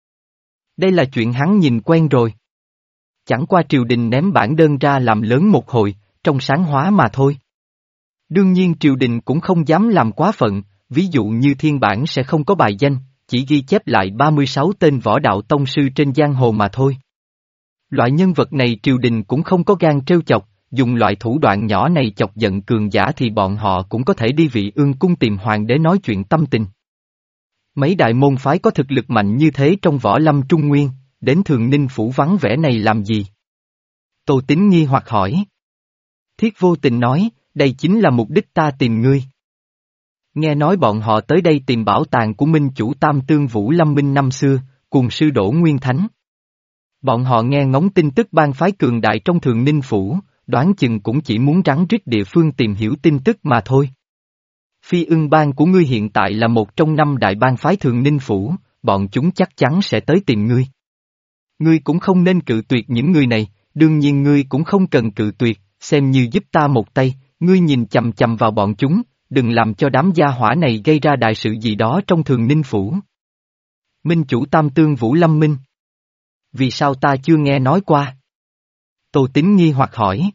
Đây là chuyện hắn nhìn quen rồi. Chẳng qua triều đình ném bản đơn ra làm lớn một hồi, trong sáng hóa mà thôi. Đương nhiên triều đình cũng không dám làm quá phận, ví dụ như thiên bản sẽ không có bài danh, chỉ ghi chép lại ba mươi sáu tên võ đạo tông sư trên giang hồ mà thôi. Loại nhân vật này triều đình cũng không có gan trêu chọc, dùng loại thủ đoạn nhỏ này chọc giận cường giả thì bọn họ cũng có thể đi Vị Ương cung tìm hoàng đế nói chuyện tâm tình. Mấy đại môn phái có thực lực mạnh như thế trong võ lâm Trung Nguyên, đến Thường Ninh phủ vắng vẻ này làm gì? Tô Tín nghi hoặc hỏi. Thiết Vô Tình nói, đây chính là mục đích ta tìm ngươi. Nghe nói bọn họ tới đây tìm bảo tàng của minh chủ Tam Tương Vũ Lâm Minh năm xưa, cùng sư Đỗ Nguyên Thánh. Bọn họ nghe ngóng tin tức bang phái cường đại trong Thường Ninh phủ, đoán chừng cũng chỉ muốn rắn rít địa phương tìm hiểu tin tức mà thôi. Phi Ưng bang của ngươi hiện tại là một trong năm đại bang phái Thường Ninh phủ, bọn chúng chắc chắn sẽ tới tìm ngươi. Ngươi cũng không nên cự tuyệt những người này, đương nhiên ngươi cũng không cần cự tuyệt, xem như giúp ta một tay, ngươi nhìn chằm chằm vào bọn chúng, đừng làm cho đám gia hỏa này gây ra đại sự gì đó trong Thường Ninh phủ. Minh chủ Tam Tương Vũ Lâm Minh. Vì sao ta chưa nghe nói qua? Tô Tín nghi hoặc hỏi.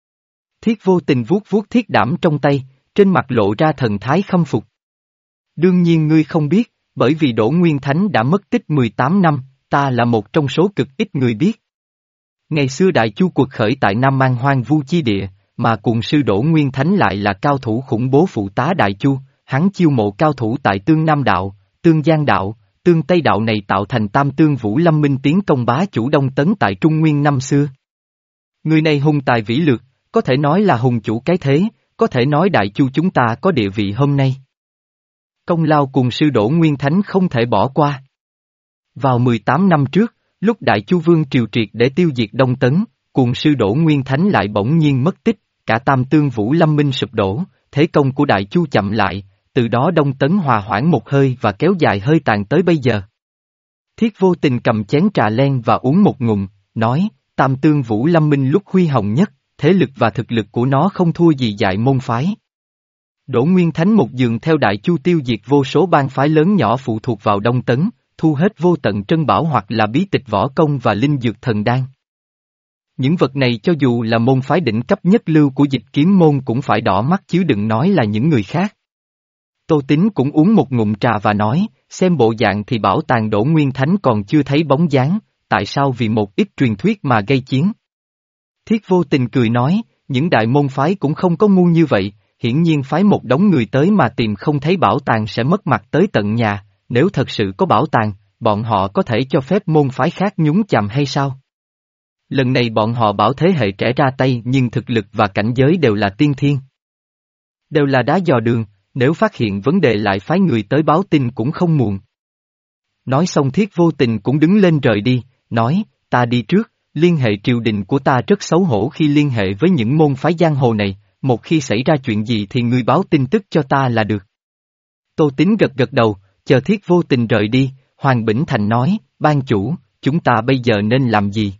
Thiết Vô Tình vuốt vuốt thiết đảm trong tay, trên mặt lộ ra thần thái khâm phục. Đương nhiên ngươi không biết, bởi vì Đỗ Nguyên Thánh đã mất tích mười tám năm, ta là một trong số cực ít người biết. Ngày xưa Đại Chu cuộc khởi tại Nam Man hoang vu chi địa, mà cùng sư Đỗ Nguyên Thánh lại là cao thủ khủng bố phụ tá Đại Chu, hắn chiêu mộ cao thủ tại Tương Nam Đạo, Tương Giang Đạo, Tương Tây Đạo này tạo thành Tam Tương Vũ Lâm Minh tiến công bá chủ Đông Tấn tại Trung Nguyên năm xưa. Người này hùng tài vĩ lược, có thể nói là hùng chủ cái thế, có thể nói Đại Chu chúng ta có địa vị hôm nay. Công lao cùng sư Đỗ Nguyên Thánh không thể bỏ qua. Vào mười tám năm trước, lúc Đại Chu Vương triều triệt để tiêu diệt Đông Tấn, cùng sư Đỗ Nguyên Thánh lại bỗng nhiên mất tích, cả Tam Tương Vũ Lâm Minh sụp đổ, thế công của Đại Chu chậm lại, từ đó Đông Tấn hòa hoãn một hơi và kéo dài hơi tàn tới bây giờ. Thiết Vô Tình cầm chén trà len và uống một ngụm, nói, Tam Tương Vũ Lâm Minh lúc huy hồng nhất, thế lực và thực lực của nó không thua gì dại môn phái. Đỗ Nguyên Thánh một dường theo Đại Chu tiêu diệt vô số bang phái lớn nhỏ phụ thuộc vào Đông Tấn, thu hết vô tận trân bảo hoặc là bí tịch võ công và linh dược thần đan. Những vật này cho dù là môn phái đỉnh cấp nhất lưu của Dịch Kiếm môn cũng phải đỏ mắt chứ đừng nói là những người khác. Tô Tín cũng uống một ngụm trà và nói, xem bộ dạng thì bảo tàng Đỗ Nguyên Thánh còn chưa thấy bóng dáng, tại sao vì một ít truyền thuyết mà gây chiến? Thiết Vô Tình cười nói, những đại môn phái cũng không có ngu như vậy, hiển nhiên phái một đống người tới mà tìm không thấy bảo tàng sẽ mất mặt tới tận nhà, nếu thật sự có bảo tàng, bọn họ có thể cho phép môn phái khác nhúng chàm hay sao? Lần này bọn họ bảo thế hệ trẻ ra tay nhưng thực lực và cảnh giới đều là tiên thiên. Đều là đá dò đường, nếu phát hiện vấn đề lại phái người tới báo tin cũng không muộn. Nói xong Thiết Vô Tình cũng đứng lên rời đi, nói, ta đi trước, liên hệ triều đình của ta rất xấu hổ khi liên hệ với những môn phái giang hồ này, một khi xảy ra chuyện gì thì ngươi báo tin tức cho ta là được. Tô Tín gật gật đầu, chờ Thiết Vô Tình rời đi, Hoàng Bỉnh Thành nói, ban chủ, chúng ta bây giờ nên làm gì?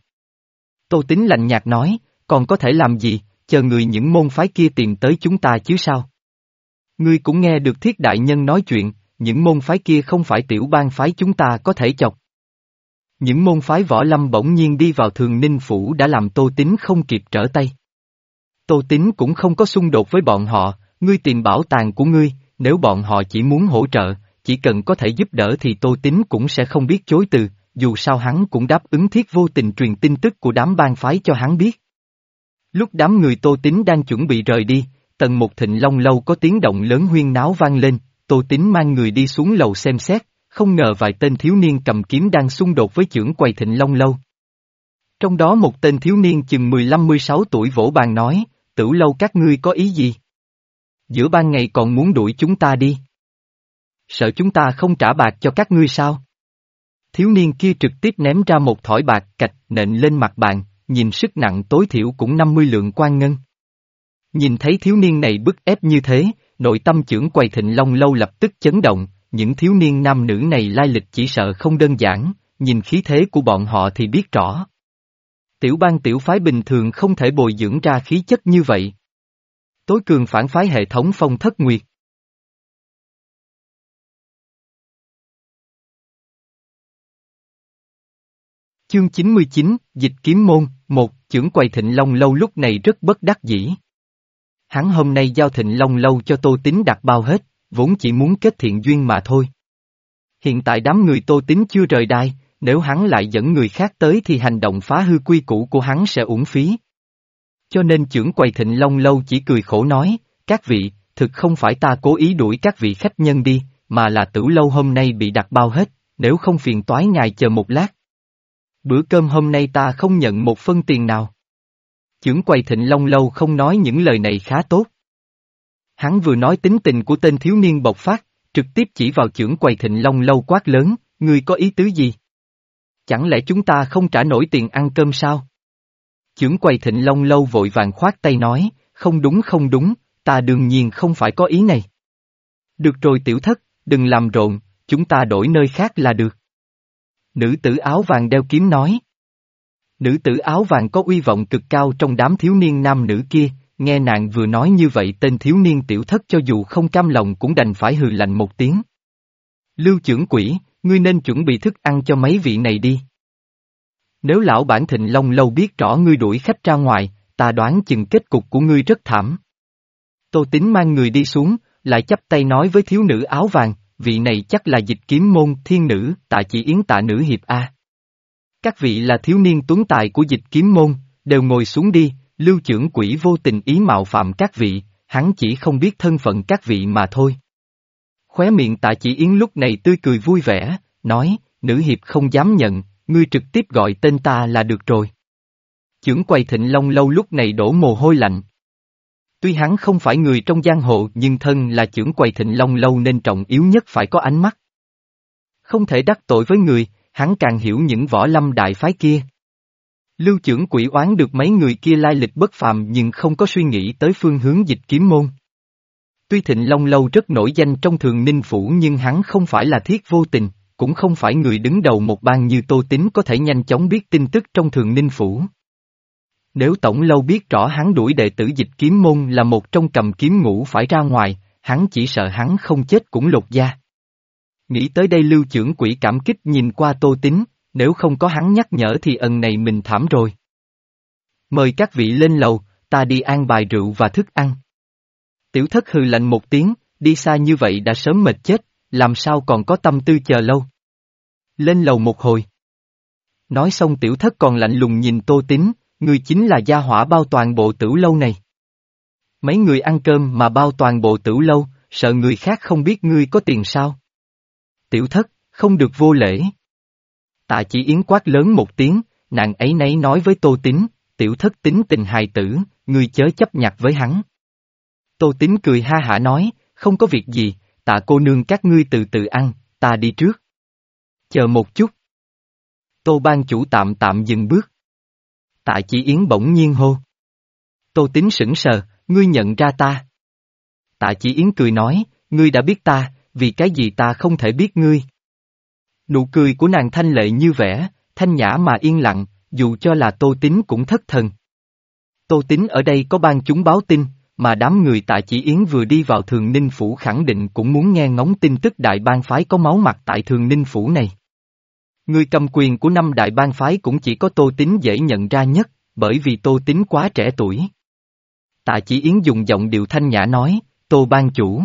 Tô Tín lạnh nhạt nói, còn có thể làm gì, chờ người những môn phái kia tìm tới chúng ta chứ sao? Ngươi cũng nghe được Thiết Đại Nhân nói chuyện, những môn phái kia không phải tiểu bang phái chúng ta có thể chọc. Những môn phái võ lâm bỗng nhiên đi vào Thường Ninh phủ đã làm Tô Tín không kịp trở tay. Tô Tín cũng không có xung đột với bọn họ, ngươi tìm bảo tàng của ngươi, nếu bọn họ chỉ muốn hỗ trợ, chỉ cần có thể giúp đỡ thì Tô Tín cũng sẽ không biết chối từ, dù sao hắn cũng đáp ứng Thiết Vô Tình truyền tin tức của đám bang phái cho hắn biết. Lúc đám người Tô Tín đang chuẩn bị rời đi, tầng một Thịnh Long lâu có tiếng động lớn huyên náo vang lên, Tô Tín mang người đi xuống lầu xem xét, không ngờ vài tên thiếu niên cầm kiếm đang xung đột với chưởng quầy Thịnh Long lâu. Trong đó một tên thiếu niên chừng mười lăm mười sáu tuổi vỗ bàn nói, Tửu lâu các ngươi có ý gì? Giữa ban ngày còn muốn đuổi chúng ta đi. Sợ chúng ta không trả bạc cho các ngươi sao? Thiếu niên kia trực tiếp ném ra một thỏi bạc cạch nện lên mặt bàn, nhìn sức nặng tối thiểu cũng năm mươi lượng quan ngân. Nhìn thấy thiếu niên này bức ép như thế, nội tâm chưởng quầy Thịnh Long lâu lập tức chấn động, những thiếu niên nam nữ này lai lịch chỉ sợ không đơn giản, nhìn khí thế của bọn họ thì biết rõ. Tiểu bang tiểu phái bình thường không thể bồi dưỡng ra khí chất như vậy. Tối cường phản phái hệ thống Phong Thất Nguyệt. Chương chín mươi chín, Dịch Kiếm môn, một, chưởng quầy Thịnh Long lâu lúc này rất bất đắc dĩ. Hắn hôm nay giao Thịnh Long lâu cho Tô Tín đặt bao hết, vốn chỉ muốn kết thiện duyên mà thôi. Hiện tại đám người Tô Tín chưa rời đai, nếu hắn lại dẫn người khác tới thì hành động phá hư quy củ của hắn sẽ uổng phí. Cho nên trưởng quầy Thịnh Long Lâu chỉ cười khổ nói, các vị, thực không phải ta cố ý đuổi các vị khách nhân đi, mà là Tửu Lâu hôm nay bị đặt bao hết, nếu không phiền toái ngài chờ một lát. Bữa cơm hôm nay ta không nhận một phân tiền nào. Trưởng quầy Thịnh Long Lâu không nói những lời này khá tốt. Hắn vừa nói tính tình của tên thiếu niên bộc phát, trực tiếp chỉ vào trưởng quầy Thịnh Long Lâu quát lớn, ngươi có ý tứ gì? Chẳng lẽ chúng ta không trả nổi tiền ăn cơm sao? Trưởng quầy Thịnh Long Lâu vội vàng khoát tay nói, không đúng không đúng, ta đương nhiên không phải có ý này. Được rồi tiểu thất, đừng làm rộn, chúng ta đổi nơi khác là được. Nữ tử áo vàng đeo kiếm nói. Nữ tử áo vàng có uy vọng cực cao trong đám thiếu niên nam nữ kia, nghe nàng vừa nói như vậy tên thiếu niên tiểu thất cho dù không cam lòng cũng đành phải hừ lạnh một tiếng. Lưu trưởng quỹ, ngươi nên chuẩn bị thức ăn cho mấy vị này đi. Nếu lão bản Thịnh Long Lâu biết rõ ngươi đuổi khách ra ngoài, ta đoán chừng kết cục của ngươi rất thảm. Tô Tín mang người đi xuống, lại chắp tay nói với thiếu nữ áo vàng, vị này chắc là Dịch Kiếm môn thiên nữ, Tạ Chỉ Yến Tạ nữ hiệp A. Các vị là thiếu niên tuấn tài của Dịch Kiếm môn, đều ngồi xuống đi, Lưu trưởng quỹ vô tình ý mạo phạm các vị, hắn chỉ không biết thân phận các vị mà thôi. Khóe miệng Tạ Chỉ Yến lúc này tươi cười vui vẻ, nói, nữ hiệp không dám nhận, ngươi trực tiếp gọi tên ta là được rồi. Trưởng quầy Thịnh Long Lâu lúc này đổ mồ hôi lạnh. Tuy hắn không phải người trong giang hồ nhưng thân là trưởng quầy Thịnh Long Lâu nên trọng yếu nhất phải có ánh mắt. Không thể đắc tội với người, hắn càng hiểu những võ lâm đại phái kia. Lưu trưởng quỹ oán được mấy người kia lai lịch bất phàm nhưng không có suy nghĩ tới phương hướng Dịch Kiếm môn. Tuy Thịnh Long Lâu rất nổi danh trong Thường Ninh Phủ nhưng hắn không phải là thiết vô tình, cũng không phải người đứng đầu một bang như Tô Tín có thể nhanh chóng biết tin tức trong Thường Ninh Phủ. Nếu Tổng Lâu biết rõ hắn đuổi đệ tử Dịch Kiếm môn là một trong cầm kiếm ngũ phải ra ngoài, hắn chỉ sợ hắn không chết cũng lột da. Nghĩ tới đây Lưu trưởng quỹ cảm kích nhìn qua Tô Tín, nếu không có hắn nhắc nhở thì ân này mình thảm rồi. Mời các vị lên lầu, ta đi an bài rượu và thức ăn. Tiểu thất hừ lạnh một tiếng, đi xa như vậy đã sớm mệt chết, làm sao còn có tâm tư chờ lâu. Lên lầu một hồi. Nói xong tiểu thất còn lạnh lùng nhìn Tô Tín, ngươi chính là gia hỏa bao toàn bộ Tửu Lâu này. Mấy người ăn cơm mà bao toàn bộ Tửu Lâu, sợ người khác không biết ngươi có tiền sao. Tiểu thất, không được vô lễ. Tạ Chỉ Yến quát lớn một tiếng, nàng ấy nấy nói với Tô Tín, tiểu thất tính tình hài tử, ngươi chớ chấp nhặt với hắn. Tô Tín cười ha hả nói, không có việc gì, Tạ cô nương các ngươi từ từ ăn, ta đi trước. Chờ một chút. Tô ban chủ tạm tạm dừng bước. Tạ Chỉ Yến bỗng nhiên hô. Tô Tín sững sờ, ngươi nhận ra ta. Tạ Chỉ Yến cười nói, ngươi đã biết ta, vì cái gì ta không thể biết ngươi. Nụ cười của nàng thanh lệ như vẻ, thanh nhã mà yên lặng, dù cho là Tô Tín cũng thất thần. Tô Tín ở đây có ban chúng báo tin, mà đám người Tạ Chỉ Yến vừa đi vào Thường Ninh Phủ khẳng định cũng muốn nghe ngóng tin tức đại bang phái có máu mặt tại Thường Ninh Phủ này. Người cầm quyền của năm đại bang phái cũng chỉ có Tô Tín dễ nhận ra nhất, bởi vì Tô Tín quá trẻ tuổi. Tạ Chỉ Yến dùng giọng điệu thanh nhã nói, Tô ban chủ.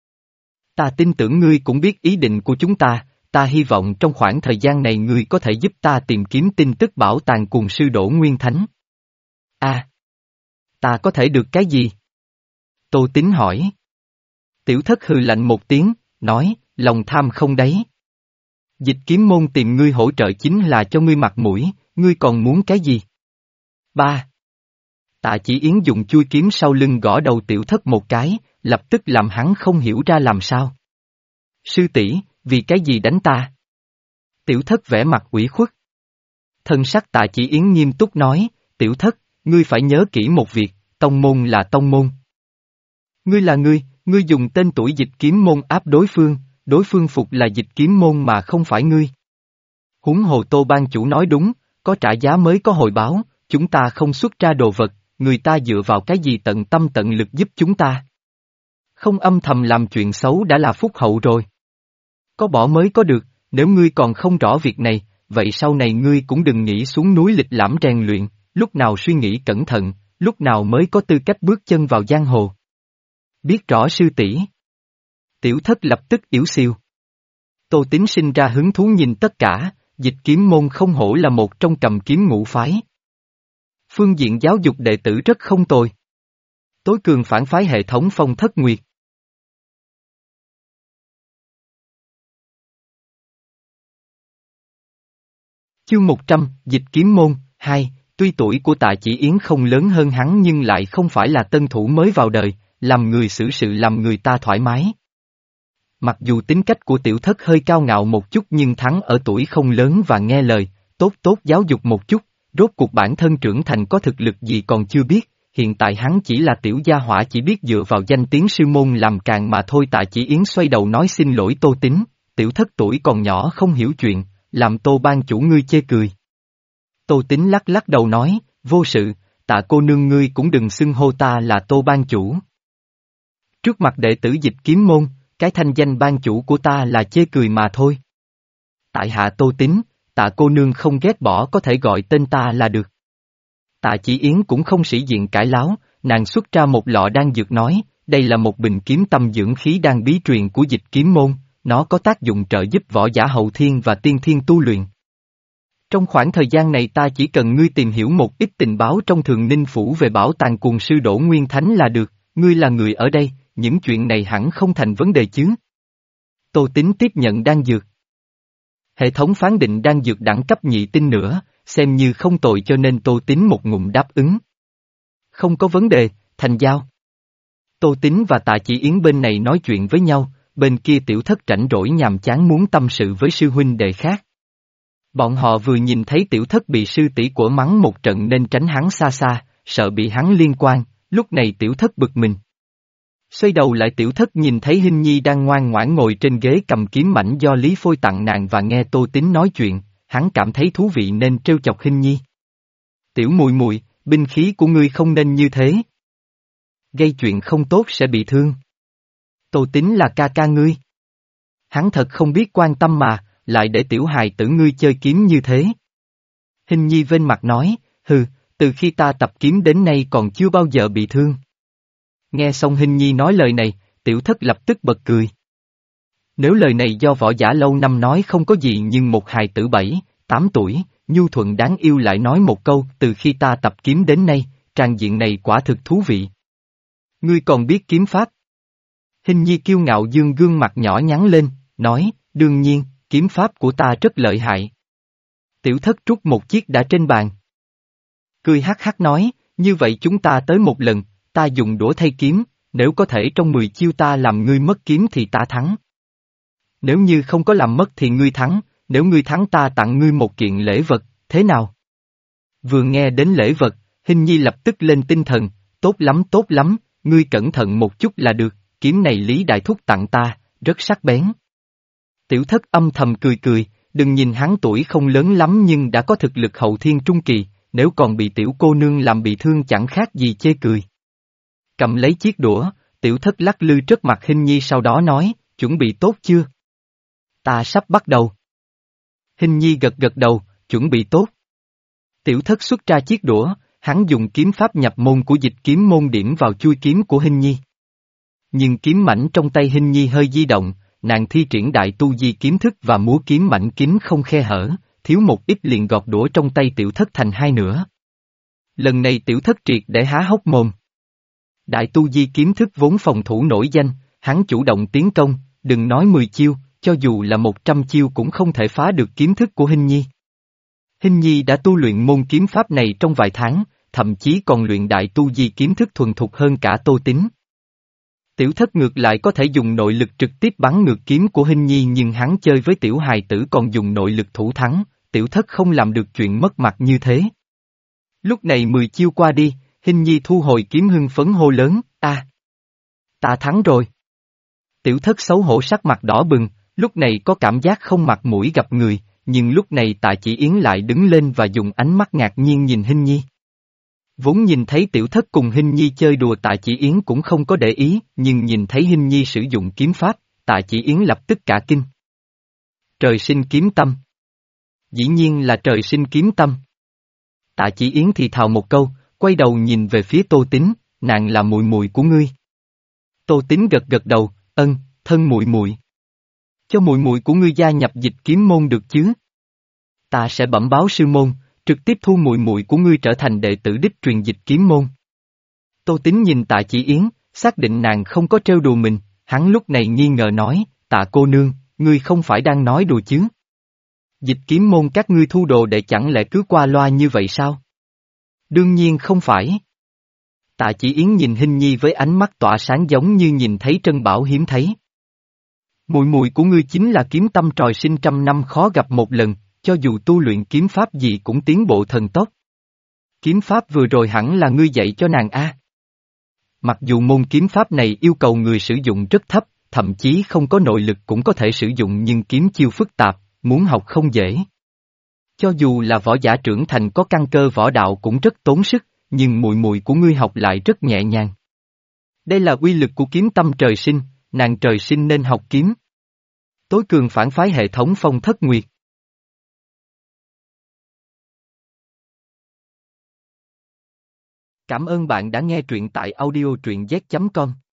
Ta tin tưởng ngươi cũng biết ý định của chúng ta, ta hy vọng trong khoảng thời gian này ngươi có thể giúp ta tìm kiếm tin tức bảo tàng cùng sư Đỗ Nguyên Thánh. A, à, ta có thể được cái gì? Tô Tín hỏi. Tiểu thất hừ lạnh một tiếng, nói, lòng tham không đấy. Dịch Kiếm môn tìm ngươi hỗ trợ chính là cho ngươi mặt mũi, ngươi còn muốn cái gì? Ba. Tạ Chỉ Yến dùng chui kiếm sau lưng gõ đầu tiểu thất một cái, lập tức làm hắn không hiểu ra làm sao. Sư tỷ, vì cái gì đánh ta? Tiểu thất vẻ mặt ủy khuất. Thân sắc Tạ Chỉ Yến nghiêm túc nói, tiểu thất, ngươi phải nhớ kỹ một việc, tông môn là tông môn. Ngươi là ngươi, ngươi dùng tên tuổi Dịch Kiếm môn áp đối phương, đối phương phục là Dịch Kiếm môn mà không phải ngươi. Huống hồ Tô ban chủ nói đúng, có trả giá mới có hồi báo, chúng ta không xuất ra đồ vật, người ta dựa vào cái gì tận tâm tận lực giúp chúng ta. Không âm thầm làm chuyện xấu đã là phúc hậu rồi. Có bỏ mới có được, nếu ngươi còn không rõ việc này, vậy sau này ngươi cũng đừng nghĩ xuống núi lịch lãm rèn luyện, lúc nào suy nghĩ cẩn thận, lúc nào mới có tư cách bước chân vào giang hồ. Biết rõ sư tỷ. Tiểu thất lập tức yếu siêu. Tô Tín sinh ra hứng thú nhìn tất cả, Dịch kiếm môn không hổ là một trong cầm kiếm ngũ phái. Phương diện giáo dục đệ tử rất không tồi. Tối cường phản phái hệ thống Phong Thất Nguyệt. Chương một trăm, Dịch kiếm môn, hai, tuy tuổi của Tạ Chỉ Yến không lớn hơn hắn nhưng lại không phải là tân thủ mới vào đời, làm người xử sự làm người ta thoải mái. Mặc dù tính cách của tiểu thất hơi cao ngạo một chút nhưng thắng ở tuổi không lớn và nghe lời, tốt tốt giáo dục một chút, rốt cuộc bản thân trưởng thành có thực lực gì còn chưa biết, hiện tại hắn chỉ là tiểu gia hỏa chỉ biết dựa vào danh tiếng sư môn làm càng mà thôi. Tạ Chỉ Yến xoay đầu nói xin lỗi Tô Tín, tiểu thất tuổi còn nhỏ không hiểu chuyện, làm Tô ban chủ ngươi chê cười. Tô Tín lắc lắc đầu nói, vô sự, Tạ cô nương ngươi cũng đừng xưng hô ta là Tô ban chủ. Trước mặt đệ tử Dịch kiếm môn, cái thanh danh ban chủ của ta là chê cười mà thôi. Tại hạ Tô Tín, Tạ cô nương không ghét bỏ có thể gọi tên ta là được. Tạ Chỉ Yến cũng không sĩ diện cãi láo, nàng xuất ra một lọ đan dược nói, đây là một bình kiếm tâm dưỡng khí đan bí truyền của Dịch kiếm môn, nó có tác dụng trợ giúp võ giả hậu thiên và tiên thiên tu luyện. Trong khoảng thời gian này ta chỉ cần ngươi tìm hiểu một ít tình báo trong Thường Ninh Phủ về bảo tàng cuồng sư Đỗ Nguyên Thánh là được, ngươi là người ở đây, những chuyện này hẳn không thành vấn đề chứ. Tô Tín tiếp nhận đan dược. Hệ thống phán định đan dược đẳng cấp nhị tinh nữa, xem như không tồi cho nên Tô Tín một ngụm đáp ứng. Không có vấn đề, thành giao. Tô Tín và Tạ Chỉ Yến bên này nói chuyện với nhau, bên kia tiểu thất rảnh rỗi nhàm chán muốn tâm sự với sư huynh đệ khác. Bọn họ vừa nhìn thấy tiểu thất bị sư tỷ của mắng một trận nên tránh hắn xa xa, sợ bị hắn liên quan, lúc này tiểu thất bực mình. Xoay đầu lại tiểu thất nhìn thấy Hinh Nhi đang ngoan ngoãn ngồi trên ghế cầm kiếm mảnh do Lý Phôi tặng nàng và nghe Tô Tín nói chuyện, hắn cảm thấy thú vị nên trêu chọc Hinh Nhi. Tiểu mùi mùi, binh khí của ngươi không nên như thế. Gây chuyện không tốt sẽ bị thương. Tô Tín là ca ca ngươi. Hắn thật không biết quan tâm mà, lại để tiểu hài tử ngươi chơi kiếm như thế. Hinh Nhi vênh mặt nói, hừ, từ khi ta tập kiếm đến nay còn chưa bao giờ bị thương. Nghe xong Hinh Nhi nói lời này, tiểu thất lập tức bật cười. Nếu lời này do võ giả lâu năm nói không có gì nhưng một hài tử bảy, tám tuổi, nhu thuận đáng yêu lại nói một câu từ khi ta tập kiếm đến nay, tràng diện này quả thực thú vị. Ngươi còn biết kiếm pháp? Hinh Nhi kiêu ngạo dương gương mặt nhỏ nhắn lên, nói, đương nhiên, kiếm pháp của ta rất lợi hại. Tiểu thất trút một chiếc đã trên bàn. Cười hắc hắc nói, như vậy chúng ta tới một lần, ta dùng đũa thay kiếm, nếu có thể trong mười chiêu ta làm ngươi mất kiếm thì ta thắng. Nếu như không có làm mất thì ngươi thắng, nếu ngươi thắng ta tặng ngươi một kiện lễ vật, thế nào? Vừa nghe đến lễ vật, Hinh Nhi lập tức lên tinh thần, tốt lắm tốt lắm, ngươi cẩn thận một chút là được, kiếm này Lý Đại Thúc tặng ta, rất sắc bén. Tiểu thất âm thầm cười cười, đừng nhìn hắn tuổi không lớn lắm nhưng đã có thực lực hậu thiên trung kỳ, nếu còn bị tiểu cô nương làm bị thương chẳng khác gì chê cười. Cầm lấy chiếc đũa, tiểu thất lắc lư trước mặt Hinh Nhi sau đó nói, chuẩn bị tốt chưa? Ta sắp bắt đầu. Hinh Nhi gật gật đầu, chuẩn bị tốt. Tiểu thất xuất ra chiếc đũa, hắn dùng kiếm pháp nhập môn của Dịch kiếm môn điểm vào chui kiếm của Hinh Nhi. Nhưng kiếm mảnh trong tay Hinh Nhi hơi di động, nàng thi triển đại tu di kiếm thức và múa kiếm mảnh kín không khe hở, thiếu một ít liền gọt đũa trong tay tiểu thất thành hai nửa. Lần này tiểu thất triệt để há hốc mồm. Đại tu di kiếm thức vốn phòng thủ nổi danh, hắn chủ động tiến công, đừng nói mười chiêu, cho dù là một trăm chiêu cũng không thể phá được kiếm thức của Hinh Nhi. Hinh Nhi đã tu luyện môn kiếm pháp này trong vài tháng, thậm chí còn luyện đại tu di kiếm thức thuần thục hơn cả Tô Tín. Tiểu thất ngược lại có thể dùng nội lực trực tiếp bắn ngược kiếm của Hinh Nhi nhưng hắn chơi với tiểu hài tử còn dùng nội lực thủ thắng, tiểu thất không làm được chuyện mất mặt như thế. Lúc này mười chiêu qua đi, Hinh Nhi thu hồi kiếm hưng phấn hô lớn, a, ta thắng rồi. Tiểu thất xấu hổ sắc mặt đỏ bừng, lúc này có cảm giác không mặt mũi gặp người, nhưng lúc này Tạ Chỉ Yến lại đứng lên và dùng ánh mắt ngạc nhiên nhìn Hinh Nhi. Vốn nhìn thấy tiểu thất cùng Hinh Nhi chơi đùa Tạ Chỉ Yến cũng không có để ý, nhưng nhìn thấy Hinh Nhi sử dụng kiếm pháp, Tạ Chỉ Yến lập tức cả kinh. Trời sinh kiếm tâm. Dĩ nhiên là trời sinh kiếm tâm. Tạ Chỉ Yến thì thào một câu, quay đầu nhìn về phía Tô Tín, nàng là muội muội của ngươi. Tô Tín gật gật đầu, ân, thân muội muội. Cho muội muội của ngươi gia nhập Dịch kiếm môn được chứ? Ta sẽ bẩm báo sư môn, trực tiếp thu muội muội của ngươi trở thành đệ tử đích truyền dịch kiếm môn. Tô Tín nhìn Tạ Chỉ Yến, xác định nàng không có trêu đùa mình, hắn lúc này nghi ngờ nói, Tạ cô nương, ngươi không phải đang nói đùa chứ? Dịch kiếm môn các ngươi thu đồ đệ chẳng lẽ cứ qua loa như vậy sao? Đương nhiên không phải. Tạ Chỉ Yến nhìn Hinh Nhi với ánh mắt tỏa sáng giống như nhìn thấy trân bảo hiếm thấy. Muội muội của ngươi chính là kiếm tâm tròi sinh trăm năm khó gặp một lần, cho dù tu luyện kiếm pháp gì cũng tiến bộ thần tốc. Kiếm pháp vừa rồi hẳn là ngươi dạy cho nàng a. Mặc dù môn kiếm pháp này yêu cầu người sử dụng rất thấp, thậm chí không có nội lực cũng có thể sử dụng nhưng kiếm chiêu phức tạp, muốn học không dễ. Cho dù là võ giả trưởng thành có căn cơ võ đạo cũng rất tốn sức, nhưng muội muội của ngươi học lại rất nhẹ nhàng. Đây là uy lực của kiếm tâm trời sinh, nàng trời sinh nên học kiếm. Tối cường phản phái hệ thống Phong Thất Nguyệt. Cảm ơn bạn đã nghe truyện tại audio truyện z chấm com.